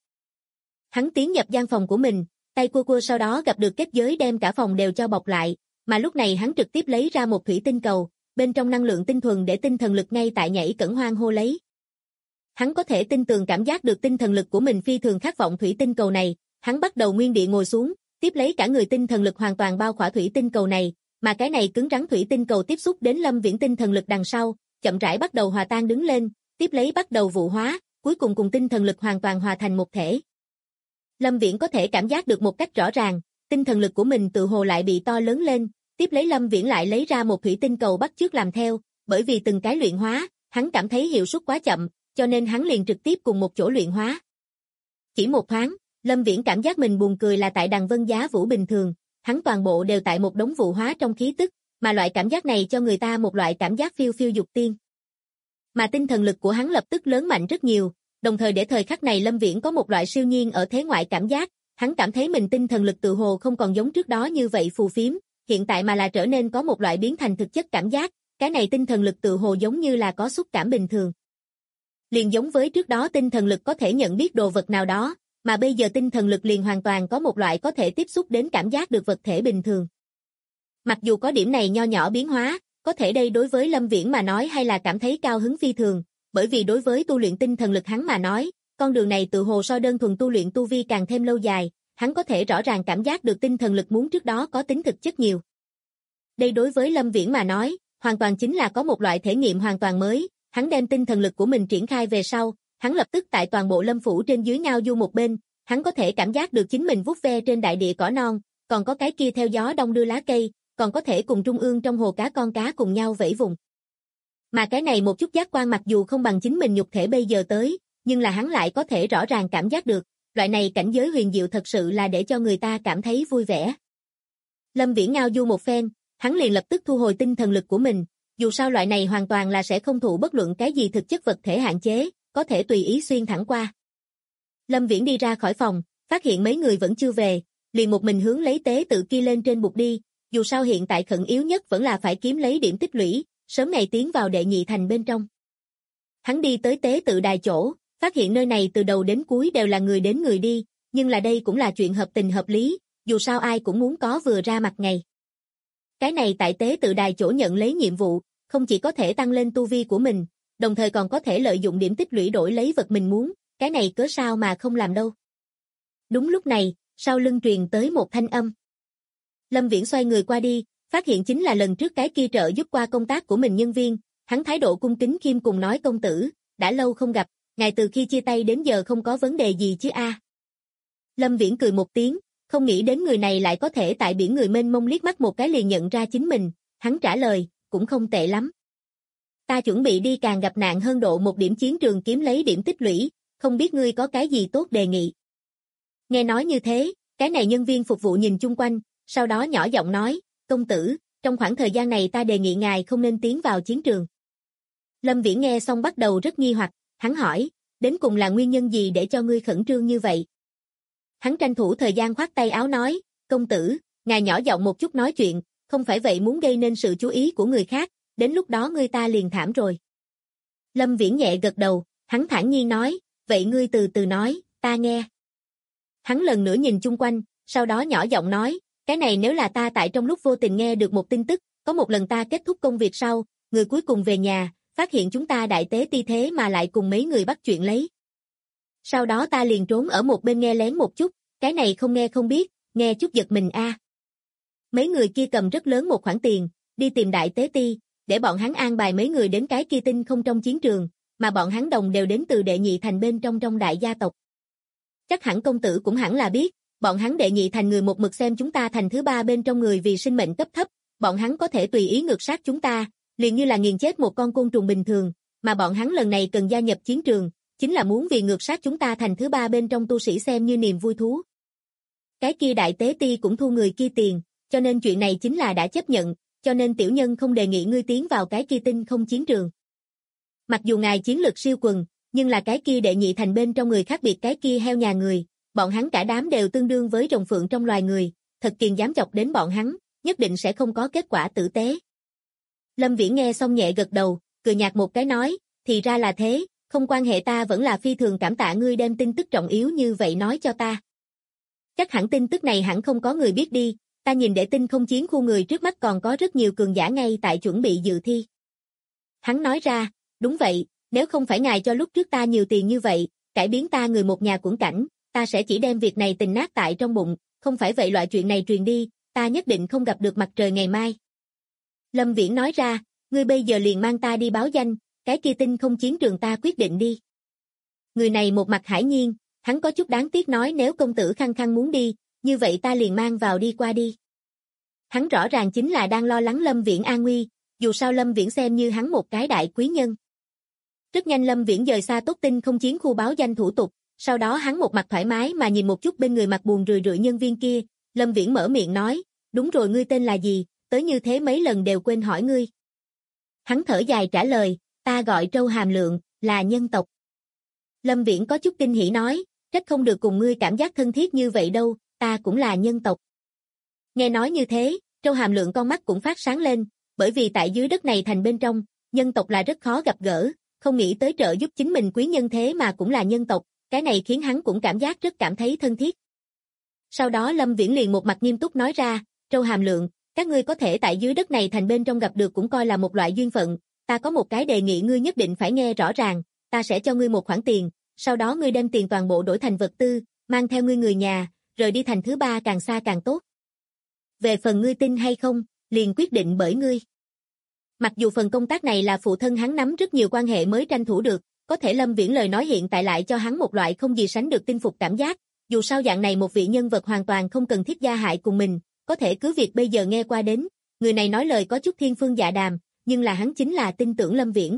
Hắn tiến nhập gian phòng của mình, tay cua sau đó gặp được kết giới đem cả phòng đều cho bọc lại, mà lúc này hắn trực tiếp lấy ra một thủy tinh cầu, bên trong năng lượng tinh thuần để tinh thần lực ngay tại nhảy cẩn hoang hô lấy. Hắn có thể tin tường cảm giác được tinh thần lực của mình phi thường khát vọng thủy tinh cầu này, hắn bắt đầu nguyên địa ngồi xuống, tiếp lấy cả người tinh thần lực hoàn toàn bao khỏa thủy tinh cầu này, mà cái này cứng rắn thủy tinh cầu tiếp xúc đến Lâm Viễn tinh thần lực đằng sau, chậm rãi bắt đầu hòa tan đứng lên, tiếp lấy bắt đầu vụ hóa, cuối cùng cùng tinh thần lực hoàn toàn hòa thành một thể. Lâm Viễn có thể cảm giác được một cách rõ ràng, tinh thần lực của mình tự hồ lại bị to lớn lên, tiếp lấy Lâm Viễn lại lấy ra một thủy tinh cầu bắt chước làm theo, bởi vì từng cái luyện hóa, hắn cảm thấy hiệu suất quá chậm, cho nên hắn liền trực tiếp cùng một chỗ luyện hóa. Chỉ một thoáng, Lâm Viễn cảm giác mình buồn cười là tại đằng Vân Giá Vũ bình thường, hắn toàn bộ đều tại một đống vụ hóa trong khí tức, mà loại cảm giác này cho người ta một loại cảm giác phiêu phiêu dục tiên. Mà tinh thần lực của hắn lập tức lớn mạnh rất nhiều, đồng thời để thời khắc này Lâm Viễn có một loại siêu nhiên ở thế ngoại cảm giác, hắn cảm thấy mình tinh thần lực tự hồ không còn giống trước đó như vậy phù phiếm, hiện tại mà là trở nên có một loại biến thành thực chất cảm giác, cái này tinh thần lực tự hồ giống như là có xúc cảm bình thường. Liền giống với trước đó tinh thần lực có thể nhận biết đồ vật nào đó, mà bây giờ tinh thần lực liền hoàn toàn có một loại có thể tiếp xúc đến cảm giác được vật thể bình thường. Mặc dù có điểm này nho nhỏ biến hóa, có thể đây đối với Lâm Viễn mà nói hay là cảm thấy cao hứng phi thường, bởi vì đối với tu luyện tinh thần lực hắn mà nói, con đường này tự hồ so đơn thuần tu luyện tu vi càng thêm lâu dài, hắn có thể rõ ràng cảm giác được tinh thần lực muốn trước đó có tính thực chất nhiều. Đây đối với Lâm Viễn mà nói, hoàn toàn chính là có một loại thể nghiệm hoàn toàn mới, hắn đem tinh thần lực của mình triển khai về sau, hắn lập tức tại toàn bộ Lâm phủ trên dưới ngao du một bên, hắn có thể cảm giác được chính mình vuốt ve trên đại địa cỏ non, còn có cái kia theo gió đông đưa lá cây, còn có thể cùng trung ương trong hồ cá con cá cùng nhau vẫy vùng. Mà cái này một chút giác quan mặc dù không bằng chính mình nhục thể bây giờ tới, nhưng là hắn lại có thể rõ ràng cảm giác được, loại này cảnh giới huyền diệu thật sự là để cho người ta cảm thấy vui vẻ. Lâm Viễn ngao du một phen, hắn liền lập tức thu hồi tinh thần lực của mình, dù sao loại này hoàn toàn là sẽ không thụ bất luận cái gì thực chất vật thể hạn chế, có thể tùy ý xuyên thẳng qua. Lâm Viễn đi ra khỏi phòng, phát hiện mấy người vẫn chưa về, liền một mình hướng lấy tế tự kia lên trên bục đi, dù sao hiện tại khẩn yếu nhất vẫn là phải kiếm lấy điểm tích lũy, sớm ngày tiến vào đệ nhị thành bên trong. Hắn đi tới tế tự đài chỗ, phát hiện nơi này từ đầu đến cuối đều là người đến người đi, nhưng là đây cũng là chuyện hợp tình hợp lý, dù sao ai cũng muốn có vừa ra mặt ngày. Cái này tại tế tự đài chỗ nhận lấy nhiệm vụ, không chỉ có thể tăng lên tu vi của mình, đồng thời còn có thể lợi dụng điểm tích lũy đổi lấy vật mình muốn, cái này cớ sao mà không làm đâu. Đúng lúc này, sau lưng truyền tới một thanh âm. Lâm Viễn xoay người qua đi, phát hiện chính là lần trước cái kia trợ giúp qua công tác của mình nhân viên, hắn thái độ cung kính khiêm cùng nói công tử, đã lâu không gặp, ngài từ khi chia tay đến giờ không có vấn đề gì chứ a? Lâm Viễn cười một tiếng, không nghĩ đến người này lại có thể tại biển người mênh mông liếc mắt một cái liền nhận ra chính mình, hắn trả lời, cũng không tệ lắm. Ta chuẩn bị đi càng gặp nạn hơn độ một điểm chiến trường kiếm lấy điểm tích lũy, không biết ngươi có cái gì tốt đề nghị. Nghe nói như thế, cái này nhân viên phục vụ nhìn chung quanh, sau đó nhỏ giọng nói, công tử, trong khoảng thời gian này ta đề nghị ngài không nên tiến vào chiến trường. Lâm Viễn nghe xong bắt đầu rất nghi hoặc, hắn hỏi, đến cùng là nguyên nhân gì để cho ngươi khẩn trương như vậy? Hắn tranh thủ thời gian khoát tay áo nói, công tử, ngài nhỏ giọng một chút nói chuyện, không phải vậy muốn gây nên sự chú ý của người khác, đến lúc đó ngươi ta liền thảm rồi. Lâm Viễn nhẹ gật đầu, hắn thản nhiên nói, vậy ngươi từ từ nói, ta nghe. Hắn lần nữa nhìn chung quanh, sau đó nhỏ giọng nói, cái này nếu là ta tại trong lúc vô tình nghe được một tin tức, có một lần ta kết thúc công việc sau, người cuối cùng về nhà, phát hiện chúng ta đại tế ti thế mà lại cùng mấy người bắt chuyện lấy. Sau đó ta liền trốn ở một bên nghe lén một chút, cái này không nghe không biết, nghe chút giật mình a. Mấy người kia cầm rất lớn một khoản tiền, đi tìm đại tế ti, để bọn hắn an bài mấy người đến cái kia tinh không trong chiến trường, mà bọn hắn đồng đều đến từ đệ nhị thành bên trong đại gia tộc. Chắc hẳn công tử cũng hẳn là biết, bọn hắn đệ nhị thành người một mực xem chúng ta thành thứ ba bên trong người vì sinh mệnh cấp thấp, bọn hắn có thể tùy ý ngược sát chúng ta, liền như là nghiền chết một con côn trùng bình thường, mà bọn hắn lần này cần gia nhập chiến trường, chính là muốn vì ngược sát chúng ta thành thứ ba bên trong tu sĩ xem như niềm vui thú. Cái kia đại tế ti cũng thu người kia tiền, cho nên chuyện này chính là đã chấp nhận, cho nên tiểu nhân không đề nghị ngươi tiến vào cái kia tinh không chiến trường. Mặc dù ngài chiến lực siêu quần, nhưng là cái kia đệ nhị thành bên trong người khác biệt cái kia heo nhà người, bọn hắn cả đám đều tương đương với rồng phượng trong loài người, thật kiền dám chọc đến bọn hắn, nhất định sẽ không có kết quả tử tế. Lâm Viễn nghe xong nhẹ gật đầu, cười nhạt một cái nói, thì ra là thế, không quan hệ, ta vẫn là phi thường cảm tạ ngươi đem tin tức trọng yếu như vậy nói cho ta. Chắc hẳn tin tức này hẳn không có người biết đi, ta nhìn đệ tinh không chiến khu người trước mắt còn có rất nhiều cường giả ngay tại chuẩn bị dự thi. Hắn nói ra, đúng vậy, nếu không phải ngài cho lúc trước ta nhiều tiền như vậy, cải biến ta người một nhà quẫn cảnh, ta sẽ chỉ đem việc này tình nát tại trong bụng, không phải vậy loại chuyện này truyền đi, ta nhất định không gặp được mặt trời ngày mai. Lâm Viễn nói ra, ngươi bây giờ liền mang ta đi báo danh, cái kia tinh không chiến trường ta quyết định đi. Người này một mặt hải nhiên, hắn có chút đáng tiếc nói nếu công tử khăng khăng muốn đi, như vậy ta liền mang vào đi qua đi. Hắn rõ ràng chính là đang lo lắng Lâm Viễn an nguy, dù sao Lâm Viễn xem như hắn một cái đại quý nhân. Rất nhanh Lâm Viễn dời xa tốt tinh không chiến khu báo danh thủ tục, sau đó hắn một mặt thoải mái mà nhìn một chút bên người mặt buồn rười rượi nhân viên kia, Lâm Viễn mở miệng nói, đúng rồi, ngươi tên là gì, tới như thế mấy lần đều quên hỏi ngươi. Hắn thở dài trả lời, ta gọi Trâu Hàm Lượng, là nhân tộc. Lâm Viễn có chút kinh hỉ nói, trách không được cùng ngươi cảm giác thân thiết như vậy đâu, ta cũng là nhân tộc. Nghe nói như thế, Trâu Hàm Lượng con mắt cũng phát sáng lên, bởi vì tại dưới đất này thành bên trong, nhân tộc là rất khó gặp gỡ, không nghĩ tới trợ giúp chính mình quý nhân thế mà cũng là nhân tộc, cái này khiến hắn cũng cảm giác rất cảm thấy thân thiết. Sau đó Lâm Viễn liền một mặt nghiêm túc nói ra, Trâu Hàm Lượng, các ngươi có thể tại dưới đất này thành bên trong gặp được cũng coi là một loại duyên phận, ta có một cái đề nghị ngươi nhất định phải nghe rõ ràng, ta sẽ cho ngươi một khoản tiền, sau đó ngươi đem tiền toàn bộ đổi thành vật tư, mang theo ngươi người nhà, rời đi thành thứ ba càng xa càng tốt. Về phần ngươi tin hay không, liền quyết định bởi ngươi. Mặc dù phần công tác này là phụ thân hắn nắm rất nhiều quan hệ mới tranh thủ được, có thể Lâm Viễn lời nói hiện tại lại cho hắn một loại không gì sánh được tin phục cảm giác, dù sao dạng này một vị nhân vật hoàn toàn không cần thiết gia hại cùng mình, có thể cứ việc bây giờ nghe qua đến, người này nói lời có chút thiên phương dạ đàm, nhưng là hắn chính là tin tưởng Lâm Viễn.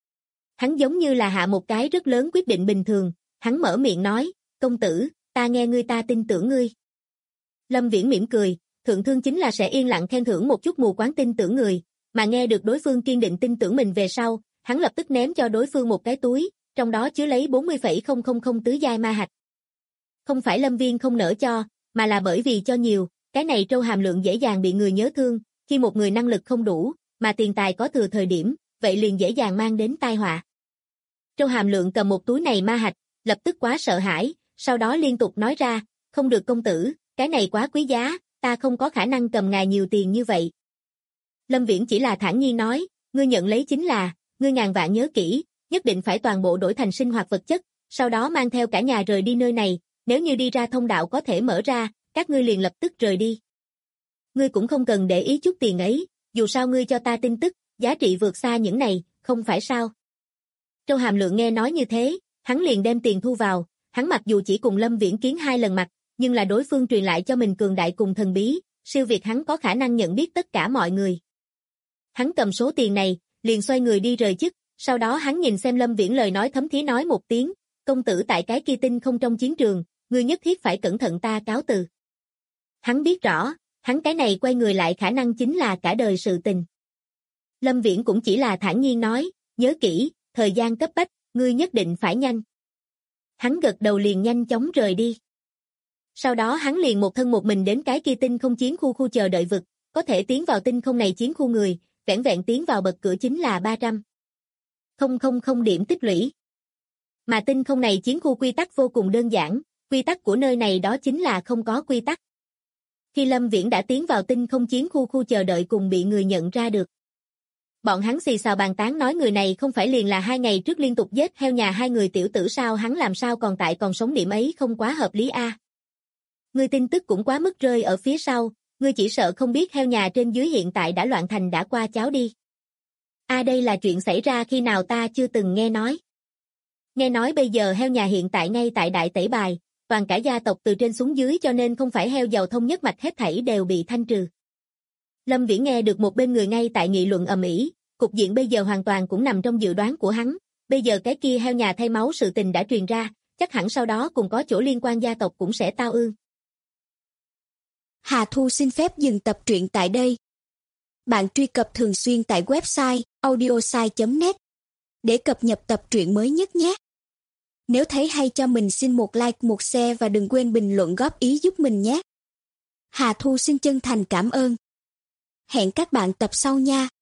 Hắn giống như là hạ một cái rất lớn quyết định bình thường, hắn mở miệng nói, công tử, ta nghe ngươi ta tin tưởng ngươi. Lâm Viễn mỉm cười, thượng thương chính là sẽ yên lặng khen thưởng một chút mù quáng tin tưởng người, mà nghe được đối phương kiên định tin tưởng mình về sau, hắn lập tức ném cho đối phương một cái túi, trong đó chứa lấy 40,000 tứ giai ma hạch. Không phải Lâm Viên không nỡ cho, mà là bởi vì cho nhiều, cái này Trâu Hàm Lượng dễ dàng bị người nhớ thương, khi một người năng lực không đủ, mà tiền tài có thừa thời điểm, vậy liền dễ dàng mang đến tai họa. Trâu Hàm Lượng cầm một túi này ma hạch, lập tức quá sợ hãi, sau đó liên tục nói ra, không được công tử, cái này quá quý giá, ta không có khả năng cầm ngài nhiều tiền như vậy. Lâm Viễn chỉ là thản nhiên nói, ngươi nhận lấy chính là, ngươi ngàn vạn nhớ kỹ, nhất định phải toàn bộ đổi thành sinh hoạt vật chất, sau đó mang theo cả nhà rời đi nơi này, nếu như đi ra thông đạo có thể mở ra, các ngươi liền lập tức rời đi. Ngươi cũng không cần để ý chút tiền ấy, dù sao ngươi cho ta tin tức, giá trị vượt xa những này, không phải sao? Trâu Hàm Lượng nghe nói như thế, hắn liền đem tiền thu vào, hắn mặc dù chỉ cùng Lâm Viễn kiến 2 lần mặt, nhưng là đối phương truyền lại cho mình cường đại cùng thần bí, siêu việt hắn có khả năng nhận biết tất cả mọi người. Hắn cầm số tiền này, liền xoay người đi rời chức, sau đó hắn nhìn xem Lâm Viễn lời nói thấm thía nói một tiếng, công tử tại cái kia tinh không trong chiến trường, ngươi nhất thiết phải cẩn thận, ta cáo từ. Hắn biết rõ, hắn cái này quay người lại khả năng chính là cả đời sự tình. Lâm Viễn cũng chỉ là thản nhiên nói, nhớ kỹ, thời gian cấp bách, ngươi nhất định phải nhanh. Hắn gật đầu liền nhanh chóng rời đi. Sau đó hắn liền một thân một mình đến cái kia tinh không chiến khu chờ đợi vực, có thể tiến vào tinh không này chiến khu người, vẻn vẹn tiến vào bậc cửa chính là 300.000 điểm tích lũy. Mà tinh không này chiến khu quy tắc vô cùng đơn giản, quy tắc của nơi này đó chính là không có quy tắc. Khi Lâm Viễn đã tiến vào tinh không chiến khu chờ đợi cùng bị người nhận ra được. Bọn hắn xì xào bàn tán nói người này không phải liền là 2 ngày trước liên tục giết heo nhà 2 người tiểu tử sao, hắn làm sao còn sống, điểm ấy không quá hợp lý a. Ngươi tin tức cũng quá mức rơi ở phía sau, ngươi chỉ sợ không biết heo nhà trên dưới hiện tại đã loạn thành đã qua cháo đi. Đây là chuyện xảy ra khi nào ta chưa từng nghe nói. Nghe nói bây giờ heo nhà hiện tại ngay tại đại tẩy bài, toàn cả gia tộc từ trên xuống dưới, cho nên không phải heo giàu thông nhất mạch hết thảy đều bị thanh trừ. Lâm Viễn nghe được một bên người ngay tại nghị luận ầm ĩ, cục diện bây giờ hoàn toàn cũng nằm trong dự đoán của hắn, bây giờ cái kia heo nhà thay máu sự tình đã truyền ra, chắc hẳn sau đó cùng có chỗ liên quan gia tộc cũng sẽ tao ương. Hà Thu xin phép dừng tập truyện tại đây. Bạn truy cập thường xuyên tại website audiosai.net để cập nhật tập truyện mới nhất nhé. Nếu thấy hay cho mình xin một like, một share và đừng quên bình luận góp ý giúp mình nhé. Hà Thu xin chân thành cảm ơn. Hẹn các bạn tập sau nha.